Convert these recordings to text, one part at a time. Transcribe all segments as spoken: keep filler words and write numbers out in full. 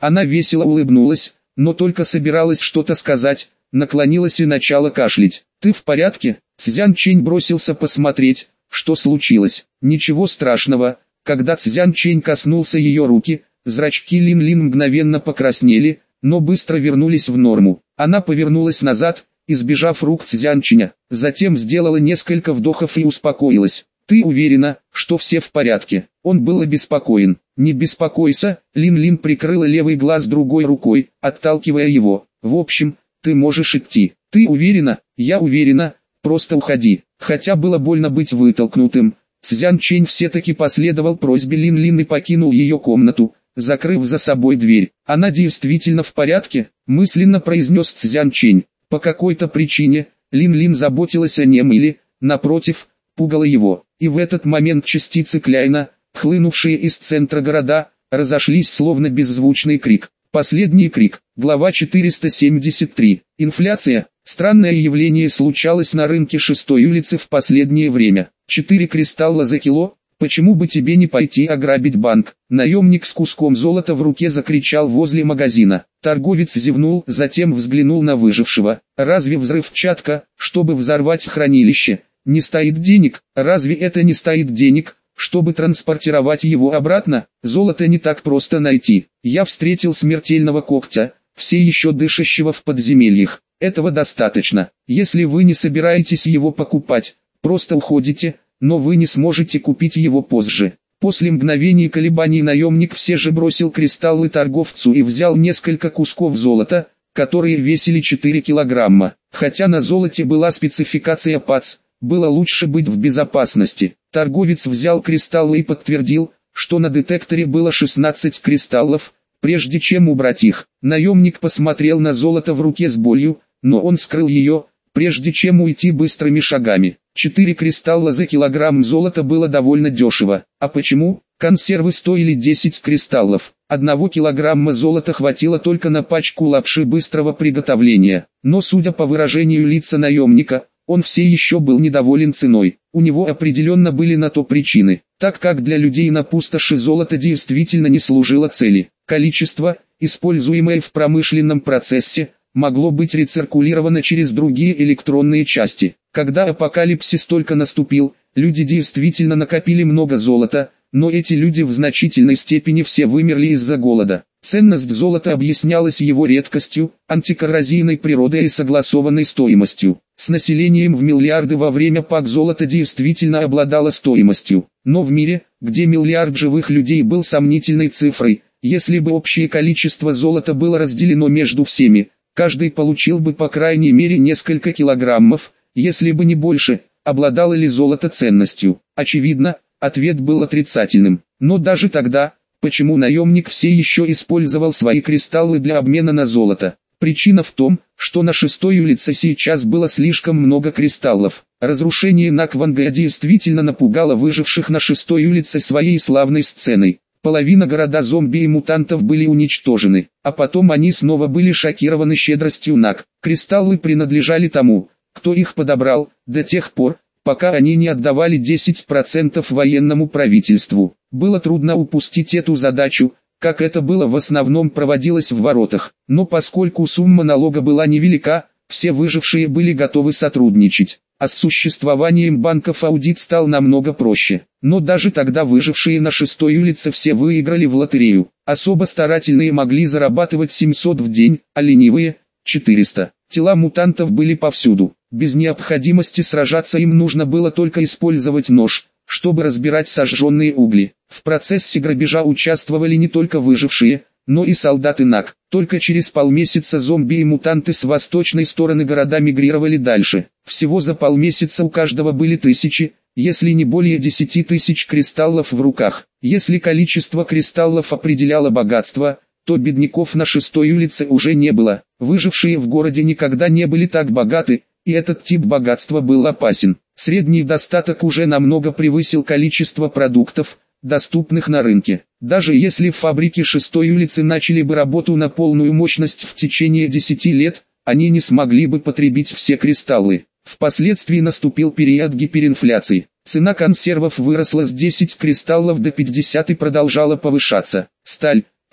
Она весело улыбнулась, но только собиралась что-то сказать, наклонилась и начала кашлять. «Ты в порядке?» Цзян Чэнь бросился посмотреть, что случилось. Ничего страшного. Когда Цзян Чэнь коснулся ее руки, зрачки Лин Лин мгновенно покраснели, но быстро вернулись в норму. Она повернулась назад, избежав рук Цзян Чэня. Затем сделала несколько вдохов и успокоилась. «Ты уверена, что все в порядке?» Он был обеспокоен. «Не беспокойся», Лин Лин прикрыла левый глаз другой рукой, отталкивая его. «В общем, ты можешь идти». «Ты уверена?» «Я уверена, просто уходи». Хотя было больно быть вытолкнутым, Цзян Чэнь все-таки последовал просьбе Лин Лин и покинул ее комнату, закрыв за собой дверь. «Она действительно в порядке?» мысленно произнес Цзян Чэнь. По какой-то причине, Лин Лин заботилась о нем или, напротив, пугала его. И в этот момент частицы Кляйна, хлынувшие из центра города, разошлись словно беззвучный крик. Последний крик. Глава четыреста семьдесят три. Инфляция. Странное явление случалось на рынке шестой улицы в последнее время. Четыре кристалла за кило? Почему бы тебе не пойти ограбить банк? Наемник с куском золота в руке закричал возле магазина. Торговец зевнул, затем взглянул на выжившего. Разве взрывчатка, чтобы взорвать хранилище, не стоит денег? Разве это не стоит денег, чтобы транспортировать его обратно? Золото не так просто найти. Я встретил смертельного когтя, все еще дышащего в подземельях. Этого достаточно. Если вы не собираетесь его покупать, просто уходите, но вы не сможете купить его позже. После мгновений колебаний наемник все же бросил кристаллы торговцу и взял несколько кусков золота, которые весили четыре килограмма. Хотя на золоте была спецификация ПАЦ, было лучше быть в безопасности. Торговец взял кристаллы и подтвердил, что на детекторе было шестнадцать кристаллов, прежде чем убрать их. Наемник посмотрел на золото в руке с болью, но он скрыл ее, прежде чем уйти быстрыми шагами. Четыре кристалла за килограмм золота было довольно дешево. А почему? Консервы стоили десять кристаллов. Одного килограмма золота хватило только на пачку лапши быстрого приготовления. Но судя по выражению лица наемника, он все еще был недоволен ценой. У него определенно были на то причины, так как для людей на пустоши золото действительно не служило цели. Количество, используемое в промышленном процессе, могло быть рециркулировано через другие электронные части. Когда апокалипсис только наступил, люди действительно накопили много золота, но эти люди в значительной степени все вымерли из-за голода. Ценность золота объяснялась его редкостью, антикоррозийной природой и согласованной стоимостью. С населением в миллиарды во время ПАК золото действительно обладало стоимостью. Но в мире, где миллиард живых людей был сомнительной цифрой, если бы общее количество золота было разделено между всеми, каждый получил бы по крайней мере несколько килограммов, если бы не больше. Обладало ли золото ценностью? Очевидно, ответ был отрицательным. Но даже тогда, почему наемник все еще использовал свои кристаллы для обмена на золото? Причина в том, что на шестой улице сейчас было слишком много кристаллов. Разрушение Накванга действительно напугало выживших на шестой улице своей славной сценой. Половина города зомби и мутантов были уничтожены, а потом они снова были шокированы щедростью Нак. Кристаллы принадлежали тому, кто их подобрал, до тех пор, пока они не отдавали десять процентов военному правительству. Было трудно упустить эту задачу, как это было в основном проводилось в воротах. Но поскольку сумма налога была невелика, все выжившие были готовы сотрудничать. А с существованием банков аудит стал намного проще. Но даже тогда выжившие на шестой улице все выиграли в лотерею. Особо старательные могли зарабатывать семьсот в день, а ленивые – четыреста. Тела мутантов были повсюду. Без необходимости сражаться им нужно было только использовать нож, чтобы разбирать сожженные угли. В процессе грабежа участвовали не только выжившие, но и солдаты Нак. Только через полмесяца зомби и мутанты с восточной стороны города мигрировали дальше. Всего за полмесяца у каждого были тысячи, если не более десяти тысяч кристаллов в руках. Если количество кристаллов определяло богатство, то бедняков на шестой улице уже не было. Выжившие в городе никогда не были так богаты, и этот тип богатства был опасен. Средний достаток уже намного превысил количество продуктов, доступных на рынке. Даже если фабрики шестой улицы начали бы работу на полную мощность в течение десяти лет, они не смогли бы потребить все кристаллы. Впоследствии наступил период гиперинфляции. Цена консервов выросла с десяти кристаллов до пятидесяти и продолжала повышаться. Сталь,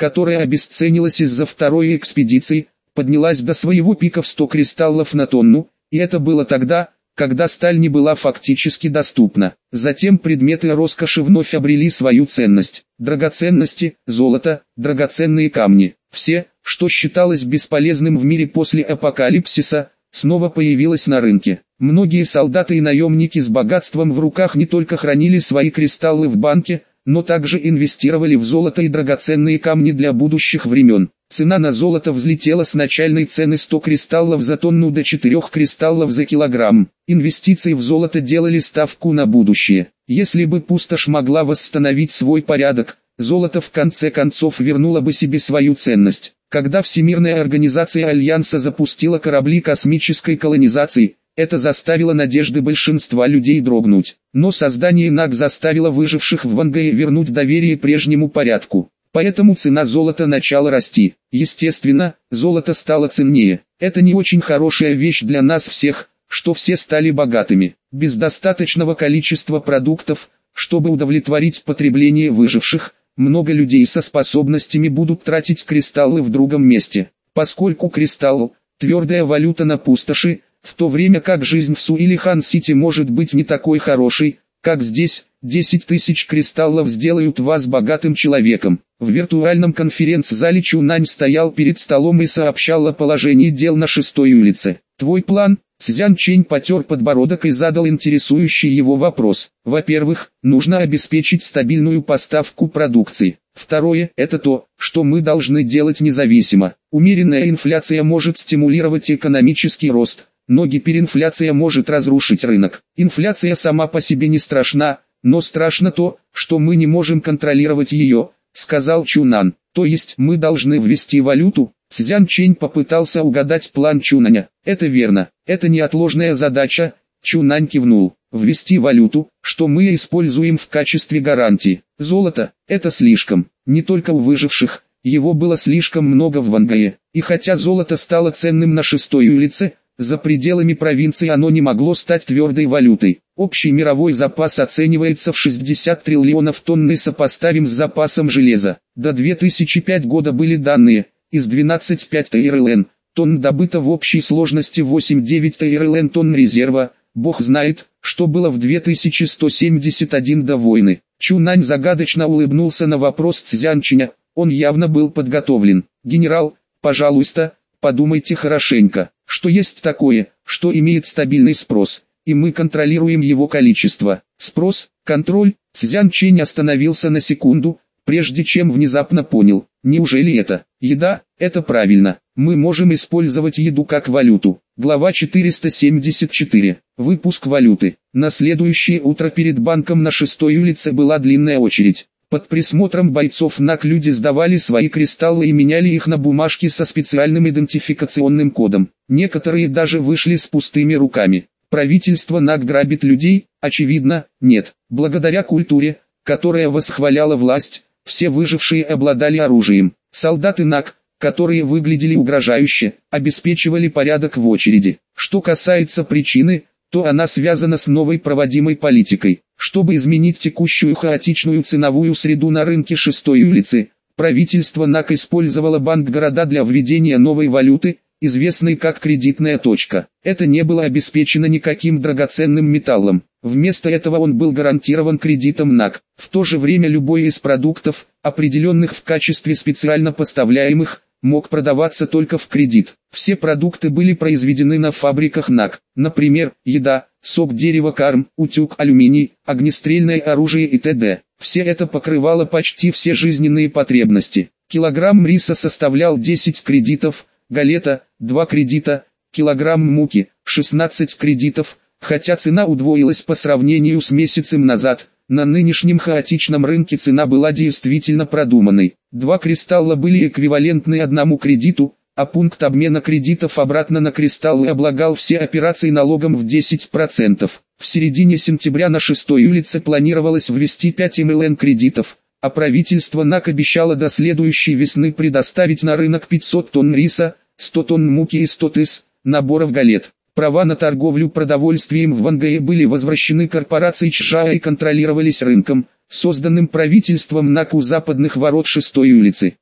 которая обесценилась из-за второй экспедиции, поднялась до своего пика в сто кристаллов на тонну, и это было тогда, когда сталь не была фактически доступна. Затем предметы роскоши вновь обрели свою ценность. Драгоценности, золото, драгоценные камни. Все, что считалось бесполезным в мире после апокалипсиса, снова появилось на рынке. Многие солдаты и наемники с богатством в руках не только хранили свои кристаллы в банке, но также инвестировали в золото и драгоценные камни для будущих времен. Цена на золото взлетела с начальной цены сто кристаллов за тонну до четырёх кристаллов за килограмм. Инвестиции в золото делали ставку на будущее. Если бы пустошь могла восстановить свой порядок, золото в конце концов вернуло бы себе свою ценность. Когда Всемирная организация Альянса запустила корабли космической колонизации, это заставило надежды большинства людей дрогнуть. Но создание НАК заставило выживших в Вангае вернуть доверие прежнему порядку. Поэтому цена золота начала расти. Естественно, золото стало ценнее. Это не очень хорошая вещь для нас всех, что все стали богатыми. Без достаточного количества продуктов, чтобы удовлетворить потребление выживших, много людей со способностями будут тратить кристаллы в другом месте. Поскольку кристалл – твердая валюта на пустоши, в то время как жизнь в Суилихан-Сити может быть не такой хорошей, как здесь, десять тысяч кристаллов сделают вас богатым человеком. В виртуальном конференц-зале Чунань стоял перед столом и сообщал о положении дел на шестой улице. «Твой план?» Цзян Чэнь потер подбородок и задал интересующий его вопрос. Во-первых, нужно обеспечить стабильную поставку продукции. Второе – это то, что мы должны делать независимо. Умеренная инфляция может стимулировать экономический рост, но гиперинфляция может разрушить рынок. Инфляция сама по себе не страшна, но страшно то, что мы не можем контролировать ее, сказал Чунан. То есть мы должны ввести валюту? Цзян Чэнь попытался угадать план Чунаня. Это верно, это неотложная задача, Чунань кивнул. Ввести валюту, что мы используем в качестве гарантии. Золото, это слишком, не только у выживших, его было слишком много в Вангае. И хотя золото стало ценным на шестой улице, за пределами провинции оно не могло стать твердой валютой. Общий мировой запас оценивается в шестьдесят триллионов тонн и сопоставим с запасом железа. До две тысячи пятого года были данные, из двенадцать целых пять триллионов тонн добыто в общей сложности восемь целых девять триллионов тонн резерва. Бог знает, что было в две тысячи сто семьдесят один до войны. Чунань загадочно улыбнулся на вопрос Цзянчиня, он явно был подготовлен. Генерал, пожалуйста, подумайте хорошенько, что есть такое, что имеет стабильный спрос, и мы контролируем его количество. Спрос, контроль, Цзян Чэнь остановился на секунду, прежде чем внезапно понял, неужели это, еда, это правильно, мы можем использовать еду как валюту. Глава четыреста семьдесят четыре. Выпуск валюты. На следующее утро перед банком на шестой улице была длинная очередь. Под присмотром бойцов НАК люди сдавали свои кристаллы и меняли их на бумажки со специальным идентификационным кодом. Некоторые даже вышли с пустыми руками. Правительство НАК грабит людей? Очевидно, нет. Благодаря культуре, которая восхваляла власть, все выжившие обладали оружием. Солдаты НАК, которые выглядели угрожающе, обеспечивали порядок в очереди. Что касается причины, то она связана с новой проводимой политикой. Чтобы изменить текущую хаотичную ценовую среду на рынке шестой улицы, правительство НАК использовало банк города для введения новой валюты, известной как кредитная точка. Это не было обеспечено никаким драгоценным металлом. Вместо этого он был гарантирован кредитом НАК. В то же время любой из продуктов, определенных в качестве специально поставляемых, мог продаваться только в кредит. Все продукты были произведены на фабриках НАК, например, еда, сок дерева карм, утюг алюминий, огнестрельное оружие и т.д. Все это покрывало почти все жизненные потребности. Килограмм риса составлял десять кредитов, галета – два кредита, килограмм муки – шестнадцать кредитов, хотя цена удвоилась по сравнению с месяцем назад. На нынешнем хаотичном рынке цена была действительно продуманной. Два кристалла были эквивалентны одному кредиту, а пункт обмена кредитов обратно на кристаллы облагал все операции налогом в десять процентов. В середине сентября на шестой улице планировалось ввести пять миллионов кредитов, а правительство НАК обещало до следующей весны предоставить на рынок пятьсот тонн риса, сто тонн муки и сто тысяч наборов галет. Права на торговлю продовольствием в Вангае были возвращены корпорации ЧША и контролировались рынком, созданным правительством НАК у западных ворот шестой улицы.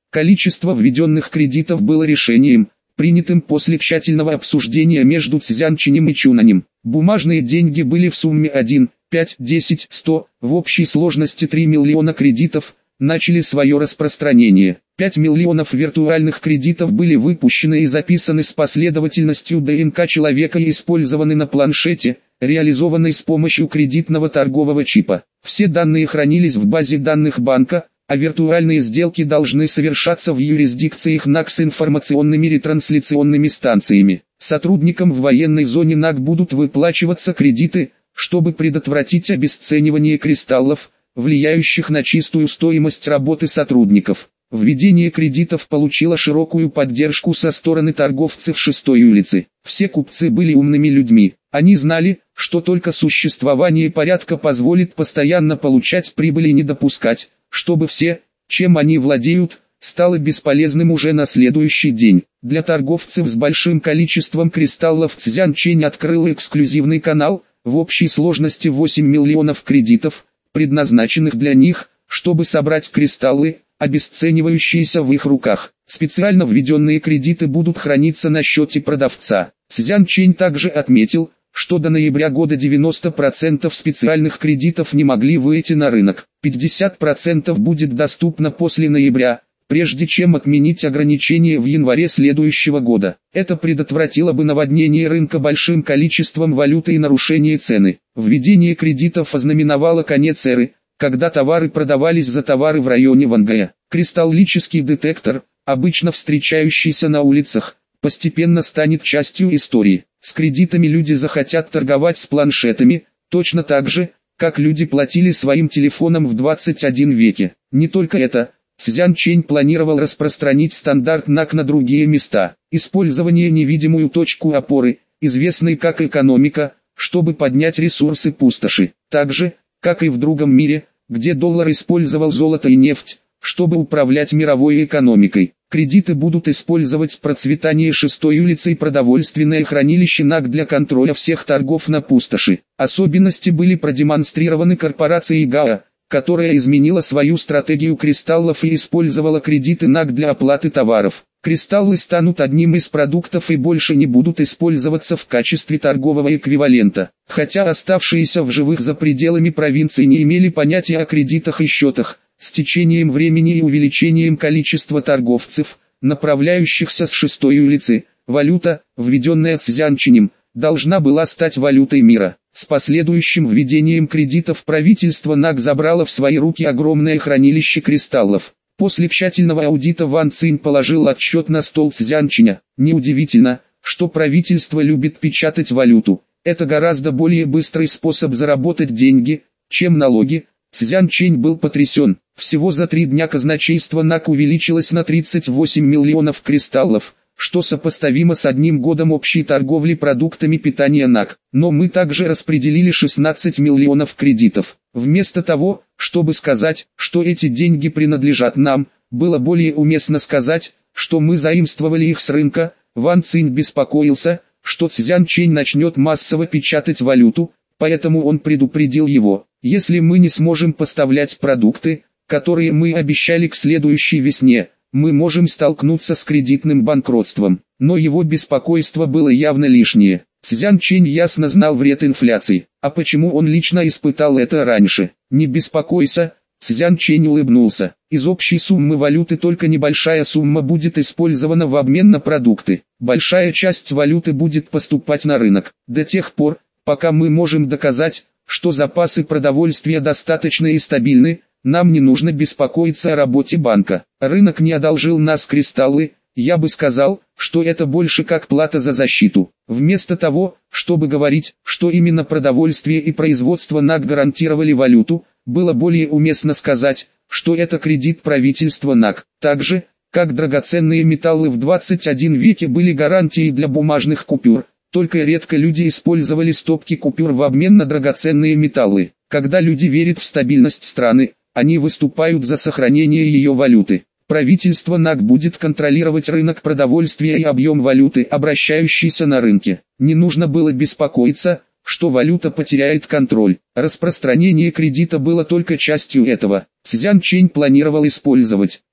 Количество введенных кредитов было решением, принятым после тщательного обсуждения между Цзянчинем и Чунанем. Бумажные деньги были в сумме один, пять, десять, сто, в общей сложности три миллиона кредитов, начали свое распространение. пять миллионов виртуальных кредитов были выпущены и записаны с последовательностью ДНК человека и использованы на планшете, реализованной с помощью кредитного торгового чипа. Все данные хранились в базе данных банка, а виртуальные сделки должны совершаться в юрисдикциях НАК с информационными ретрансляционными станциями. Сотрудникам в военной зоне НАК будут выплачиваться кредиты, чтобы предотвратить обесценивание кристаллов, влияющих на чистую стоимость работы сотрудников. Введение кредитов получило широкую поддержку со стороны торговцев шестой улицы. Все купцы были умными людьми. Они знали, что только существование порядка позволит постоянно получать прибыль и не допускать, чтобы все, чем они владеют, стало бесполезным уже на следующий день. Для торговцев с большим количеством кристаллов Цзянчень открыл эксклюзивный канал, в общей сложности восемь миллионов кредитов, предназначенных для них, чтобы собрать кристаллы, обесценивающиеся в их руках. Специально введенные кредиты будут храниться на счете продавца. Цзянчень также отметил, что до ноября года девяносто процентов специальных кредитов не могли выйти на рынок. пятьдесят процентов будет доступно после ноября, прежде чем отменить ограничения в январе следующего года. Это предотвратило бы наводнение рынка большим количеством валюты и нарушение цены. Введение кредитов ознаменовало конец эры, когда товары продавались за товары в районе Вангая. Кристаллический детектор, обычно встречающийся на улицах, постепенно станет частью истории. С кредитами люди захотят торговать с планшетами, точно так же, как люди платили своим телефоном в двадцать первом веке. Не только это, Цзянчень планировал распространить стандарт НАК на другие места. Использование невидимую точку опоры, известной как экономика, чтобы поднять ресурсы пустоши. Так же, как и в другом мире, где доллар использовал золото и нефть, чтобы управлять мировой экономикой. Кредиты будут использовать процветание шестой улицы и продовольственное хранилище НАК для контроля всех торгов на пустоши. Особенности были продемонстрированы корпорацией ГАА, которая изменила свою стратегию кристаллов и использовала кредиты НАК для оплаты товаров. Кристаллы станут одним из продуктов и больше не будут использоваться в качестве торгового эквивалента. Хотя оставшиеся в живых за пределами провинции не имели понятия о кредитах и счетах, с течением времени и увеличением количества торговцев, направляющихся с шестой улицы, валюта, введенная Цзянченем, должна была стать валютой мира. С последующим введением кредитов правительство НАК забрало в свои руки огромное хранилище кристаллов. После тщательного аудита Ван Цинь положил отчет на стол Цзянченя. Неудивительно, что правительство любит печатать валюту. Это гораздо более быстрый способ заработать деньги, чем налоги. Цзянчень был потрясен. Всего за три дня казначейство НАК увеличилось на тридцать восемь миллионов кристаллов, что сопоставимо с одним годом общей торговли продуктами питания НАК. Но мы также распределили шестнадцать миллионов кредитов. Вместо того, чтобы сказать, что эти деньги принадлежат нам, было более уместно сказать, что мы заимствовали их с рынка. Ван Цинь беспокоился, что Цзянчень начнет массово печатать валюту, поэтому он предупредил его: если мы не сможем поставлять продукты, которые мы обещали к следующей весне, мы можем столкнуться с кредитным банкротством. Но его беспокойство было явно лишнее. Цзянчень ясно знал вред инфляции. А почему он лично испытал это раньше? Не беспокойся, Цзянчень улыбнулся. Из общей суммы валюты только небольшая сумма будет использована в обмен на продукты. Большая часть валюты будет поступать на рынок. До тех пор, пока мы можем доказать, что запасы продовольствия достаточны и стабильны, нам не нужно беспокоиться о работе банка. Рынок не одолжил нас кристаллы, я бы сказал, что это больше как плата за защиту. Вместо того, чтобы говорить, что именно продовольствие и производство НАК гарантировали валюту, было более уместно сказать, что это кредит правительства НАК. Так же, как драгоценные металлы в двадцать первом веке были гарантией для бумажных купюр, только редко люди использовали стопки купюр в обмен на драгоценные металлы. Когда люди верят в стабильность страны, они выступают за сохранение ее валюты. Правительство НАК будет контролировать рынок продовольствия и объем валюты, обращающейся на рынке. Не нужно было беспокоиться, что валюта потеряет контроль. Распространение кредита было только частью этого. Цзянчень планировал использовать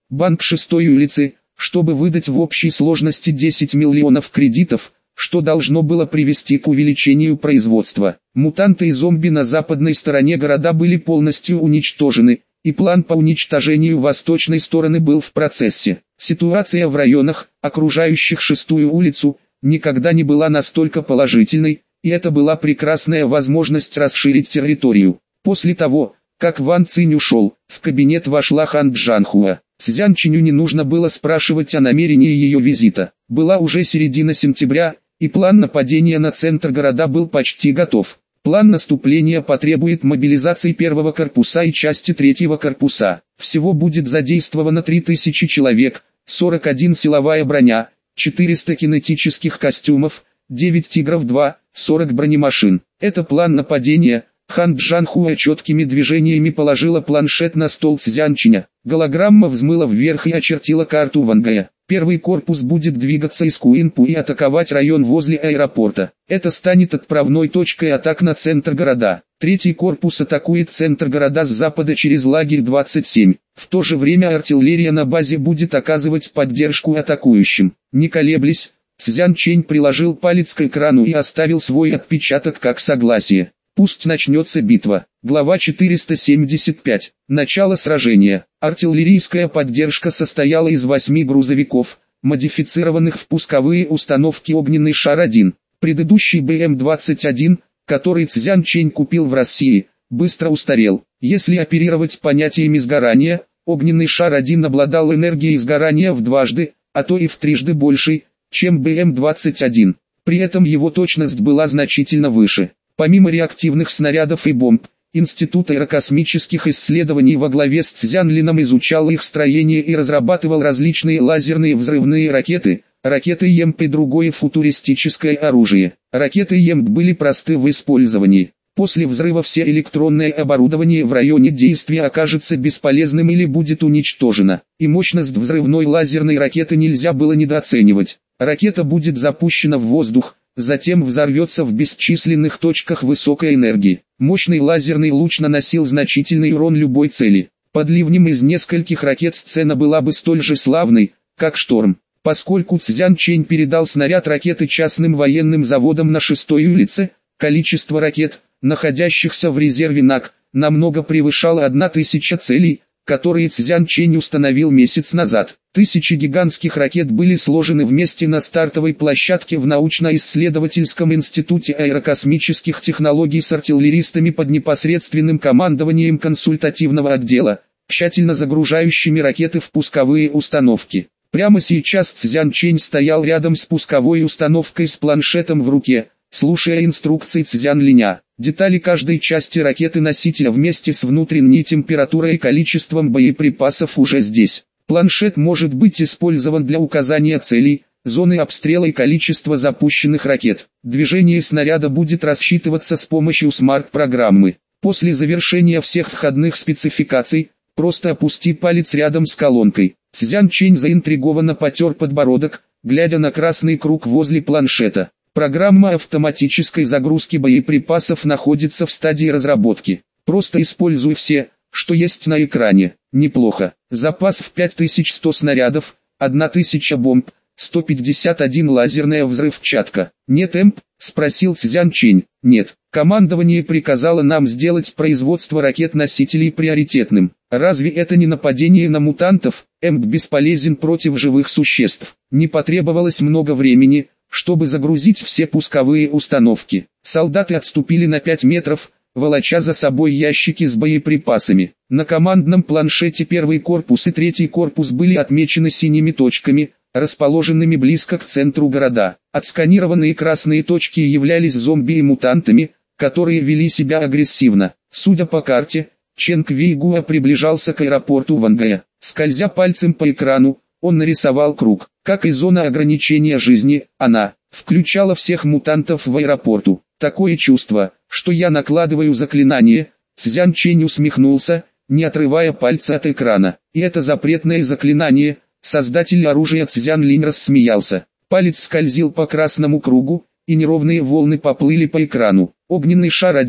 Банк шестой улицы, чтобы выдать в общей сложности десять миллионов кредитов, что должно было привести к увеличению производства. Мутанты и зомби на западной стороне города были полностью уничтожены, и план по уничтожению восточной стороны был в процессе. Ситуация в районах, окружающих шестую улицу, никогда не была настолько положительной, и это была прекрасная возможность расширить территорию. После того, как Ван Цинь ушел, в кабинет вошла Хан Джанхуа. Цзян Чиню не нужно было спрашивать о намерении ее визита. Была уже середина сентября, и план нападения на центр города был почти готов. План наступления потребует мобилизации первого корпуса и части третьего корпуса. Всего будет задействовано три тысячи человек, сорок один силовая броня, четыреста кинетических костюмов, девять тигров-два, сорок бронемашин. Это план нападения. Хан Джанхуа четкими движениями положила планшет на стол Цзянчиня. Голограмма взмыла вверх и очертила карту Вангая. Первый корпус будет двигаться из Куинпу и атаковать район возле аэропорта. Это станет отправной точкой атак на центр города. Третий корпус атакует центр города с запада через лагерь двадцать семь. В то же время артиллерия на базе будет оказывать поддержку атакующим. Не колеблясь, Цзян Чэнь приложил палец к экрану и оставил свой отпечаток как согласие. Пусть начнется битва. Глава четыреста семьдесят пять. Начало сражения. Артиллерийская поддержка состояла из восьми грузовиков, модифицированных в пусковые установки «Огненный шар-один». Предыдущий Бэ Эм двадцать один, который Цзян Чэнь купил в России, быстро устарел. Если оперировать понятиями сгорания, «Огненный шар-один» обладал энергией сгорания в дважды, а то и в трижды большей, чем Бэ Эм двадцать один. При этом его точность была значительно выше. Помимо реактивных снарядов и бомб, Институт аэрокосмических исследований во главе с Цзян Лином изучал их строение и разрабатывал различные лазерные взрывные ракеты, ракеты Емп и другое футуристическое оружие. Ракеты Емп были просты в использовании. После взрыва все электронное оборудование в районе действия окажется бесполезным или будет уничтожено, и мощность взрывной лазерной ракеты нельзя было недооценивать. Ракета будет запущена в воздух, затем взорвется в бесчисленных точках высокой энергии. Мощный лазерный луч наносил значительный урон любой цели. Под ливнем из нескольких ракет сцена была бы столь же славной, как шторм. Поскольку Цзян Чэнь передал снаряд ракеты частным военным заводам на шестой улице, количество ракет, находящихся в резерве НАК, намного превышало одна тысяча целей, которые Цзян Чэнь установил месяц назад. Тысячи гигантских ракет были сложены вместе на стартовой площадке в научно-исследовательском институте аэрокосмических технологий с артиллеристами под непосредственным командованием консультативного отдела, тщательно загружающими ракеты в пусковые установки. Прямо сейчас Цзян Чэнь стоял рядом с пусковой установкой с планшетом в руке, слушая инструкции Цзян Линя. Детали каждой части ракеты-носителя вместе с внутренней температурой и количеством боеприпасов уже здесь. Планшет может быть использован для указания целей, зоны обстрела и количества запущенных ракет. Движение снаряда будет рассчитываться с помощью смарт-программы. После завершения всех входных спецификаций, просто опусти палец рядом с колонкой. Цзян Чэнь заинтригованно потер подбородок, глядя на красный круг возле планшета. Программа автоматической загрузки боеприпасов находится в стадии разработки. Просто используй все, что есть на экране. Неплохо. Запас в пять тысяч сто снарядов, тысяча бомб, сто пятьдесят один лазерная взрывчатка. Нет Эмп? Спросил Цзян Чэнь. Нет. Командование приказало нам сделать производство ракет-носителей приоритетным. Разве это не нападение на мутантов? Эмп бесполезен против живых существ. Не потребовалось много времени, чтобы загрузить все пусковые установки. Солдаты отступили на пять метров, волоча за собой ящики с боеприпасами. На командном планшете первый корпус и третий корпус были отмечены синими точками, расположенными близко к центру города. Отсканированные красные точки являлись зомби и мутантами, которые вели себя агрессивно. Судя по карте, Чен Квейгуа приближался к аэропорту Вангая. Скользя пальцем по экрану, он нарисовал круг. Как и зона ограничения жизни, она включала всех мутантов в аэропорту. Такое чувство, что я накладываю заклинание. Цзян Чэнь усмехнулся, не отрывая пальца от экрана. И это запретное заклинание. Создатель оружия Цзян Линь рассмеялся. Палец скользил по красному кругу, и неровные волны поплыли по экрану. Огненный шар один,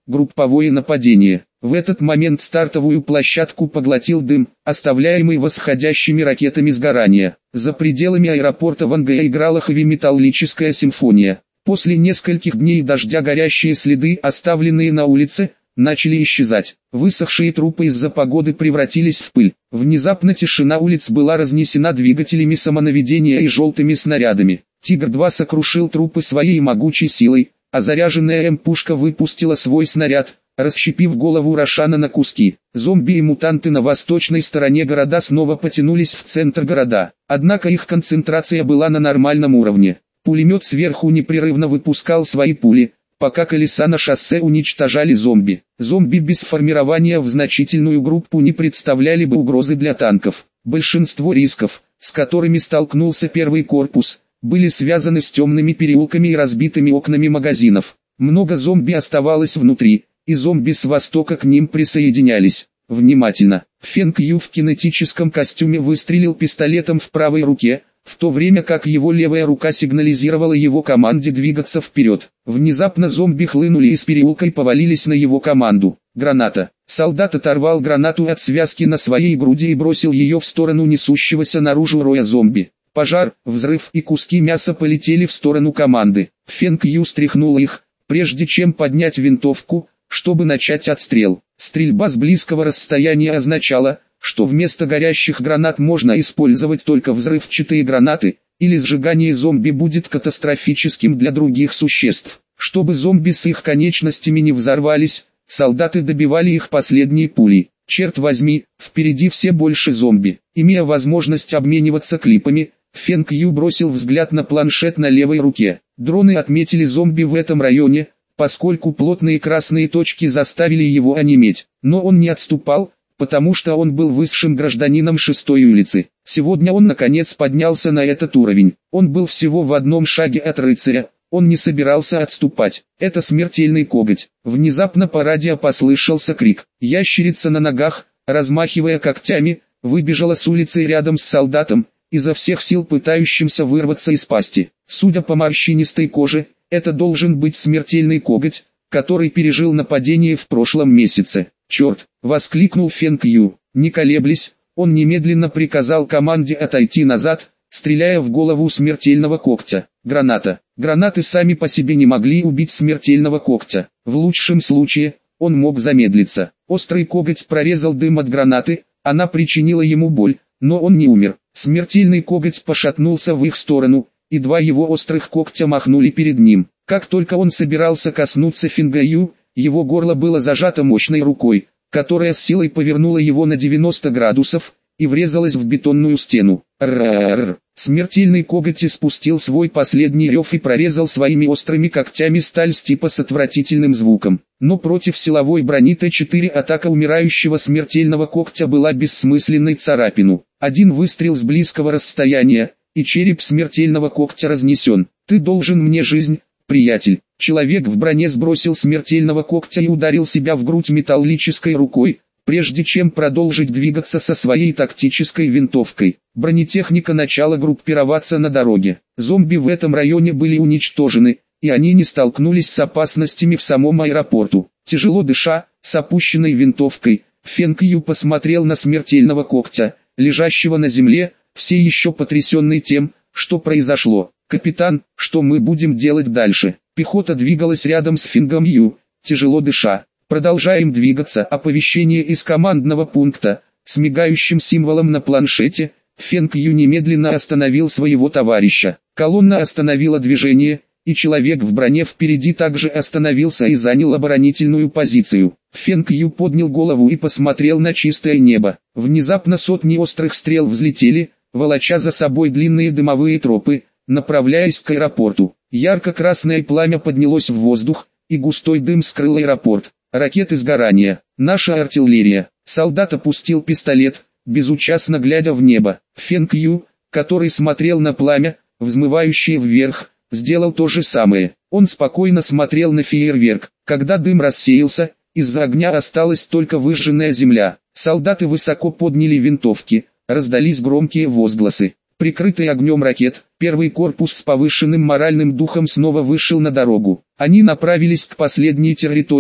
групповое нападение. В этот момент стартовую площадку поглотил дым, оставляемый восходящими ракетами сгорания. За пределами аэропорта Вангаи играла хэви-металлическая симфония. После нескольких дней дождя горящие следы, оставленные на улице, начали исчезать. Высохшие трупы из-за погоды превратились в пыль. Внезапно тишина улиц была разнесена двигателями самонаведения и желтыми снарядами. Тигр-два сокрушил трупы своей могучей силой, а заряженная М-пушка выпустила свой снаряд, расщепив голову Рошана на куски. Зомби и мутанты на восточной стороне города снова потянулись в центр города. Однако их концентрация была на нормальном уровне. Пулемет сверху непрерывно выпускал свои пули, пока колеса на шоссе уничтожали зомби. Зомби без формирования в значительную группу не представляли бы угрозы для танков. Большинство рисков, с которыми столкнулся первый корпус, были связаны с темными переулками и разбитыми окнами магазинов. Много зомби оставалось внутри, и зомби с востока к ним присоединялись. Внимательно. Фэнг Ю в кинетическом костюме выстрелил пистолетом в правой руке, в то время как его левая рука сигнализировала его команде двигаться вперед. Внезапно зомби хлынули из переулка и повалились на его команду. Граната. Солдат оторвал гранату от связки на своей груди и бросил ее в сторону несущегося наружу роя зомби. Пожар, взрыв и куски мяса полетели в сторону команды. Фэнг Ю стряхнул их, прежде чем поднять винтовку, чтобы начать отстрел. Стрельба с близкого расстояния означала, что вместо горящих гранат можно использовать только взрывчатые гранаты, или сжигание зомби будет катастрофическим для других существ. Чтобы зомби с их конечностями не взорвались, солдаты добивали их последней пулей. Черт возьми, впереди все больше зомби. Имея возможность обмениваться клипами, Фэнг Ю бросил взгляд на планшет на левой руке. Дроны отметили зомби в этом районе, поскольку плотные красные точки заставили его онеметь. Но он не отступал, потому что он был высшим гражданином шестой улицы. Сегодня он наконец поднялся на этот уровень. Он был всего в одном шаге от рыцаря, он не собирался отступать. Это смертельный коготь. Внезапно по радио послышался крик. Ящерица на ногах, размахивая когтями, выбежала с улицы рядом с солдатом, изо всех сил пытающимся вырваться из пасти. Судя по морщинистой коже, это должен быть смертельный коготь, который пережил нападение в прошлом месяце. «Черт!» — воскликнул Фэнг Ю. Не колеблясь, он немедленно приказал команде отойти назад, стреляя в голову смертельного когтя. Граната. Гранаты сами по себе не могли убить смертельного когтя. В лучшем случае, он мог замедлиться. Острый коготь прорезал дым от гранаты, она причинила ему боль, но он не умер. Смертельный коготь пошатнулся в их сторону, и два его острых когтя махнули перед ним. Как только он собирался коснуться Фэнга Ю, его горло было зажато мощной рукой, которая с силой повернула его на девяносто градусов, и врезалась в бетонную стену. Рррррр. Смертельный коготь испустил свой последний рев и прорезал своими острыми когтями сталь с типа с отвратительным звуком. Но против силовой брони Т четыре атака умирающего смертельного когтя была бессмысленной царапину. Один выстрел с близкого расстояния, и череп смертельного когтя разнесен. «Ты должен мне жизнь, приятель». Человек в броне сбросил смертельного когтя и ударил себя в грудь металлической рукой, прежде чем продолжить двигаться со своей тактической винтовкой. Бронетехника начала группироваться на дороге. Зомби в этом районе были уничтожены, и они не столкнулись с опасностями в самом аэропорту. Тяжело дыша, с опущенной винтовкой, Фэнг Ю посмотрел на смертельного когтя, лежащего на земле, все еще потрясенный тем, что произошло. «Капитан, что мы будем делать дальше?» Пехота двигалась рядом с Фэнгом Ю, тяжело дыша. «Продолжаем двигаться». Оповещение из командного пункта, с мигающим символом на планшете. Фэнг Ю немедленно остановил своего товарища. Колонна остановила движение, и человек в броне впереди также остановился и занял оборонительную позицию. Фэнг Ю поднял голову и посмотрел на чистое небо. Внезапно сотни острых стрел взлетели, волоча за собой длинные дымовые тропы, направляясь к аэропорту. Ярко-красное пламя поднялось в воздух, и густой дым скрыл аэропорт. Ракеты сгорания. Наша артиллерия. Солдат опустил пистолет, безучастно глядя в небо. Фэнг Ю, который смотрел на пламя, взмывающее вверх, сделал то же самое. Он спокойно смотрел на фейерверк. Когда дым рассеялся, из-за огня осталась только выжженная земля. Солдаты высоко подняли винтовки, раздались громкие возгласы. Прикрытый огнем ракет, первый корпус с повышенным моральным духом снова вышел на дорогу. Они направились к последней территории,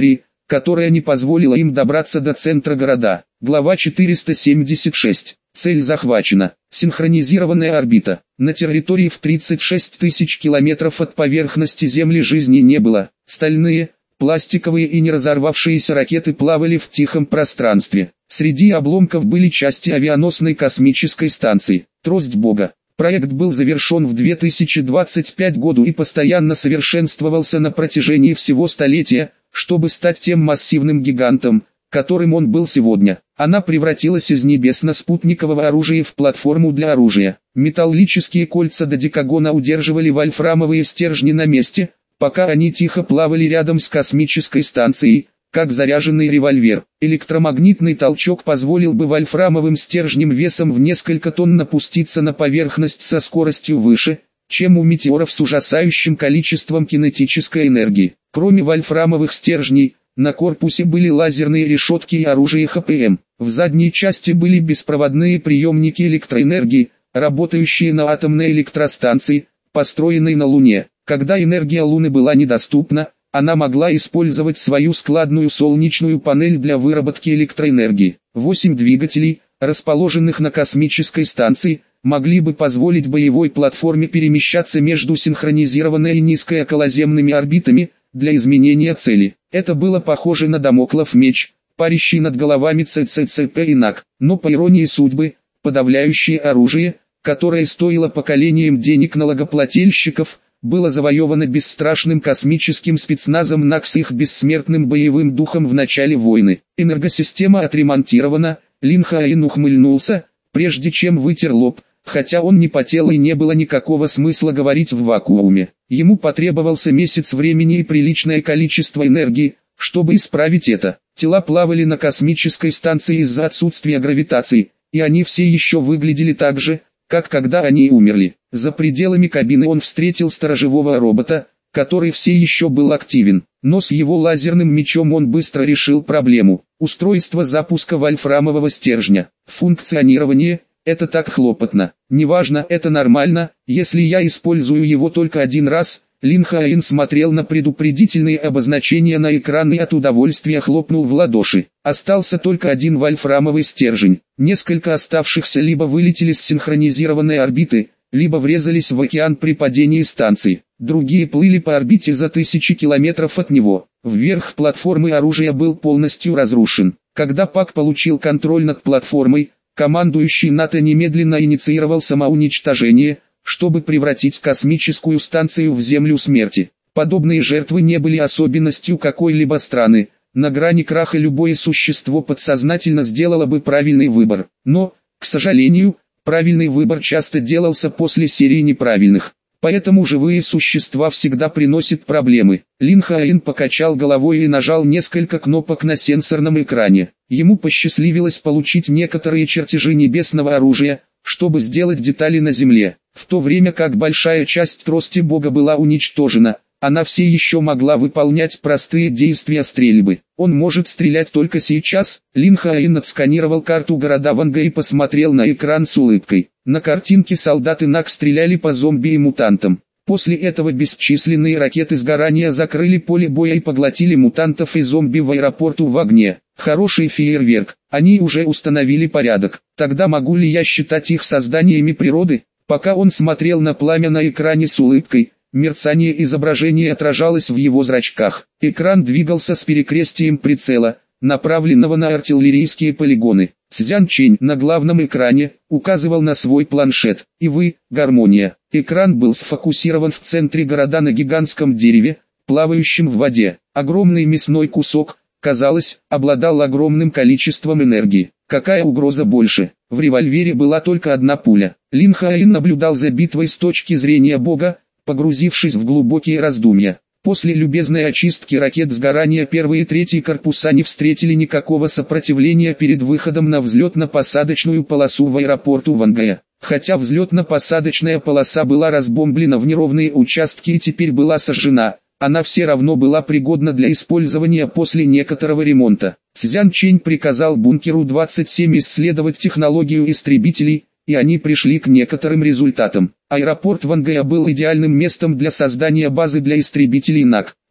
которая не позволила им добраться до центра города. Глава четыреста семьдесят шесть. Цель захвачена. Синхронизированная орбита. На территории в тридцать шесть тысяч километров от поверхности Земли жизни не было. Стальные, пластиковые и не разорвавшиеся ракеты плавали в тихом пространстве. Среди обломков были части авианосной космической станции. Трость Бога. Проект был завершен в две тысячи двадцать пятом году и постоянно совершенствовался на протяжении всего столетия, чтобы стать тем массивным гигантом, которым он был сегодня. Она превратилась из небесно-спутникового оружия в платформу для оружия. Металлические кольца додекагона удерживали вольфрамовые стержни на месте, пока они тихо плавали рядом с космической станцией, как заряженный револьвер. Электромагнитный толчок позволил бы вольфрамовым стержням весом в несколько тонн напуститься на поверхность со скоростью выше, чем у метеоров с ужасающим количеством кинетической энергии. Кроме вольфрамовых стержней, на корпусе были лазерные решетки и оружие ха пэ эм. В задней части были беспроводные приемники электроэнергии, работающие на атомной электростанции, построенной на Луне. Когда энергия Луны была недоступна, она могла использовать свою складную солнечную панель для выработки электроэнергии. Восемь двигателей, расположенных на космической станции, могли бы позволить боевой платформе перемещаться между синхронизированной и низкооколоземными орбитами, для изменения цели. Это было похоже на дамоклов меч, парящий над головами цэ цэ цэ пэ и НАК, но по иронии судьбы, подавляющее оружие, которое стоило поколениям денег налогоплательщиков, было завоевано бесстрашным космическим спецназом НАК с их бессмертным боевым духом в начале войны. Энергосистема отремонтирована, Лин Хаин ухмыльнулся, прежде чем вытер лоб, хотя он не потел и не было никакого смысла говорить в вакууме. Ему потребовался месяц времени и приличное количество энергии, чтобы исправить это. Тела плавали на космической станции из-за отсутствия гравитации, и они все еще выглядели так же, как когда они умерли. За пределами кабины он встретил сторожевого робота, который все еще был активен, но с его лазерным мечом он быстро решил проблему. Устройство запуска вольфрамового стержня. Функционирование – это так хлопотно. Неважно, это нормально, если я использую его только один раз. Лин Хаин смотрел на предупредительные обозначения на экран и от удовольствия хлопнул в ладоши. Остался только один вольфрамовый стержень. Несколько оставшихся либо вылетели с синхронизированной орбиты, либо врезались в океан при падении станции. Другие плыли по орбите за тысячи километров от него. Вверх платформы оружия был полностью разрушен. Когда Пак получил контроль над платформой, командующий НАТО немедленно инициировал самоуничтожение, чтобы превратить космическую станцию в землю смерти. Подобные жертвы не были особенностью какой-либо страны. На грани краха любое существо подсознательно сделало бы правильный выбор. Но, к сожалению, правильный выбор часто делался после серии неправильных. Поэтому живые существа всегда приносят проблемы. Лин Хаин покачал головой и нажал несколько кнопок на сенсорном экране. Ему посчастливилось получить некоторые чертежи небесного оружия, чтобы сделать детали на Земле. В то время как большая часть трости Бога была уничтожена, она все еще могла выполнять простые действия стрельбы. Он может стрелять только сейчас. Лин Хаин отсканировал карту города Ванга и посмотрел на экран с улыбкой. На картинке солдаты НАК стреляли по зомби и мутантам. После этого бесчисленные ракеты сгорания закрыли поле боя и поглотили мутантов и зомби в аэропорту в огне. Хороший фейерверк. Они уже установили порядок. Тогда могу ли я считать их созданиями природы? Пока он смотрел на пламя на экране с улыбкой, мерцание изображения отражалось в его зрачках. Экран двигался с перекрестием прицела, направленного на артиллерийские полигоны. Цзян Чэнь на главном экране указывал на свой планшет. И вы, гармония. Экран был сфокусирован в центре города на гигантском дереве, плавающем в воде. Огромный мясной кусок, казалось, обладал огромным количеством энергии. Какая угроза больше? В револьвере была только одна пуля. Лин Хаин наблюдал за битвой с точки зрения Бога, погрузившись в глубокие раздумья. После любезной очистки ракет сгорания первый и третий корпуса не встретили никакого сопротивления перед выходом на взлетно-посадочную полосу в аэропорту Вангая. Хотя взлетно-посадочная полоса была разбомблена в неровные участки и теперь была сожжена, она все равно была пригодна для использования после некоторого ремонта. Цзян Чэнь приказал бункеру двадцать семь исследовать технологию истребителей, и они пришли к некоторым результатам. Аэропорт Вангая был идеальным местом для создания базы для истребителей НАК.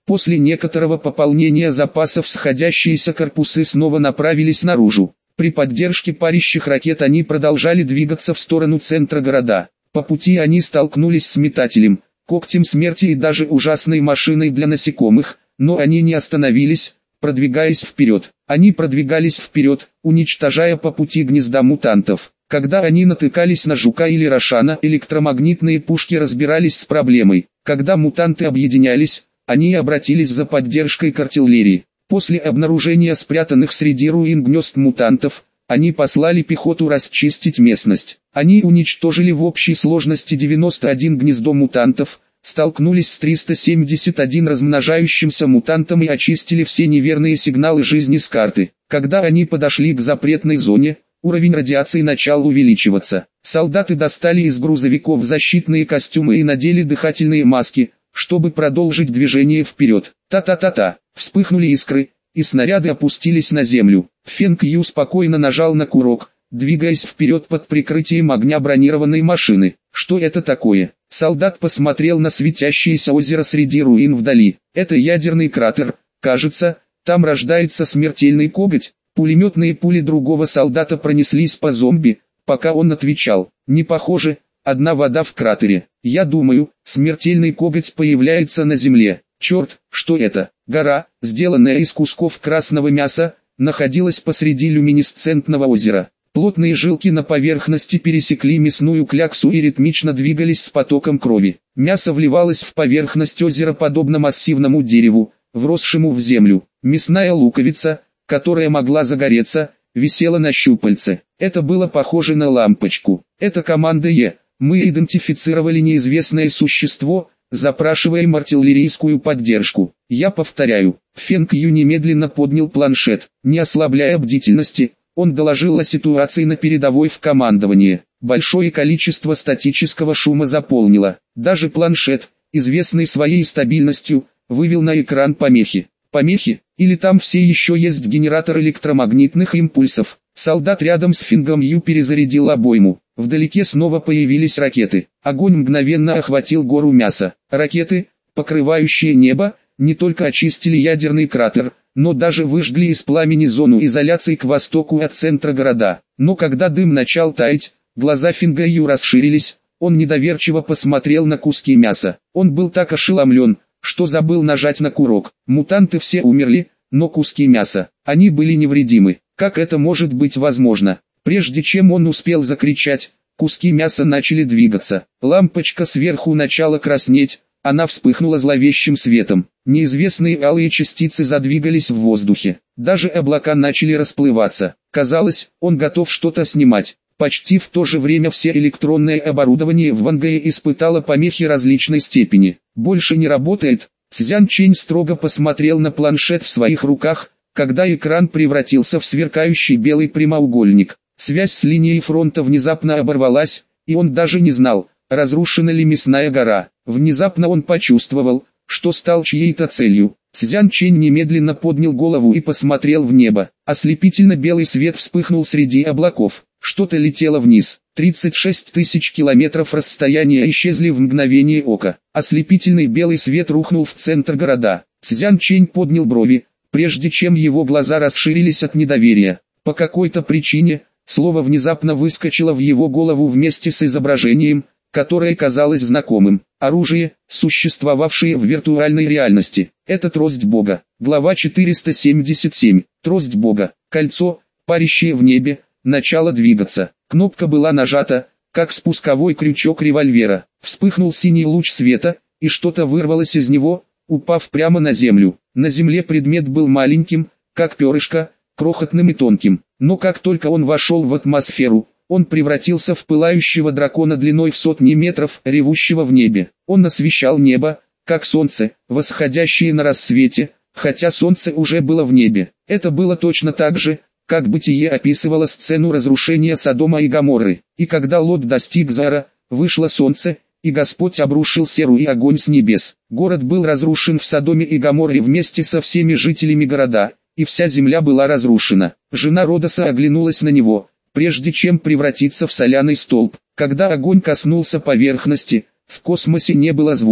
После некоторого пополнения запасов сходящиеся корпусы снова направились наружу. При поддержке парящих ракет они продолжали двигаться в сторону центра города. По пути они столкнулись с метателем, когтем смерти и даже ужасной машиной для насекомых, но они не остановились, продвигаясь вперед. Они продвигались вперед, уничтожая по пути гнезда мутантов. Когда они натыкались на жука или рошана, электромагнитные пушки разбирались с проблемой. Когда мутанты объединялись, они обратились за поддержкой к артиллерии. После обнаружения спрятанных среди руин гнезд мутантов, они послали пехоту расчистить местность. Они уничтожили в общей сложности девяносто один гнездо мутантов, столкнулись с триста семьдесят одним размножающимся мутантом и очистили все неверные сигналы жизни с карты. Когда они подошли к запретной зоне, уровень радиации начал увеличиваться. Солдаты достали из грузовиков защитные костюмы и надели дыхательные маски, чтобы продолжить движение вперед. Та-та-та-та, вспыхнули искры, и снаряды опустились на землю. Фенг Ю спокойно нажал на курок, двигаясь вперед под прикрытием огня бронированной машины. Что это такое? Солдат посмотрел на светящееся озеро среди руин вдали. Это ядерный кратер, кажется, там рождается смертельный коготь. Пулеметные пули другого солдата пронеслись по зомби, пока он отвечал. Не похоже, одна вода в кратере. Я думаю, смертельный коготь появляется на земле. Черт, что это? Гора, сделанная из кусков красного мяса, находилась посреди люминесцентного озера. Плотные жилки на поверхности пересекли мясную кляксу и ритмично двигались с потоком крови. Мясо вливалось в поверхность озера подобно массивному дереву, вросшему в землю. Мясная луковица, которая могла загореться, висела на щупальце. Это было похоже на лампочку. Это команда Е. Мы идентифицировали неизвестное существо, запрашиваем артиллерийскую поддержку. Я повторяю. Фенг Ю немедленно поднял планшет. Не ослабляя бдительности, он доложил о ситуации на передовой в командование. Большое количество статического шума заполнило. Даже планшет, известный своей стабильностью, вывел на экран помехи. Помехи? Или там все еще есть генератор электромагнитных импульсов? Солдат рядом с Фингом Ю перезарядил обойму. Вдалеке снова появились ракеты. Огонь мгновенно охватил гору мяса. Ракеты, покрывающие небо, не только очистили ядерный кратер, но даже выжгли из пламени зону изоляции к востоку от центра города. Но когда дым начал таять, глаза Финга Ю расширились, он недоверчиво посмотрел на куски мяса. Он был так ошеломлен, что забыл нажать на курок. Мутанты все умерли, но куски мяса, они были невредимы. Как это может быть возможно? Прежде чем он успел закричать, куски мяса начали двигаться. Лампочка сверху начала краснеть, она вспыхнула зловещим светом. Неизвестные алые частицы задвигались в воздухе. Даже облака начали расплываться. Казалось, он готов что-то снимать. Почти в то же время все электронное оборудование в Вангае испытало помехи различной степени. Больше не работает. Цзян Чэнь строго посмотрел на планшет в своих руках, когда экран превратился в сверкающий белый прямоугольник. Связь с линией фронта внезапно оборвалась, и он даже не знал, разрушена ли мясная гора. Внезапно он почувствовал, что стал чьей-то целью. Цзян Чэнь немедленно поднял голову и посмотрел в небо. Ослепительно белый свет вспыхнул среди облаков. Что-то летело вниз. тридцать шесть тысяч километров расстояния исчезли в мгновение ока. Ослепительный белый свет рухнул в центр города. Цзян Чэнь поднял брови, прежде чем его глаза расширились от недоверия. По какой-то причине, слово внезапно выскочило в его голову вместе с изображением, которое казалось знакомым. Оружие, существовавшее в виртуальной реальности. Это трость Бога. Глава четыреста семьдесят семь. Трость Бога. Кольцо, парящее в небе, начало двигаться. Кнопка была нажата, как спусковой крючок револьвера. Вспыхнул синий луч света, и что-то вырвалось из него, упав прямо на землю. На земле предмет был маленьким, как перышко, крохотным и тонким. Но как только он вошел в атмосферу, он превратился в пылающего дракона длиной в сотни метров, ревущего в небе. Он освещал небо, как солнце, восходящее на рассвете, хотя солнце уже было в небе. Это было точно так же, как Бытие описывало сцену разрушения Содома и Гоморры. И когда Лот достиг Зара, вышло солнце, и Господь обрушил серу и огонь с небес. Город был разрушен в Содоме и Гоморре вместе со всеми жителями города, и вся земля была разрушена. Жена Родоса оглянулась на него, прежде чем превратиться в соляный столб. Когда огонь коснулся поверхности, в космосе не было звука.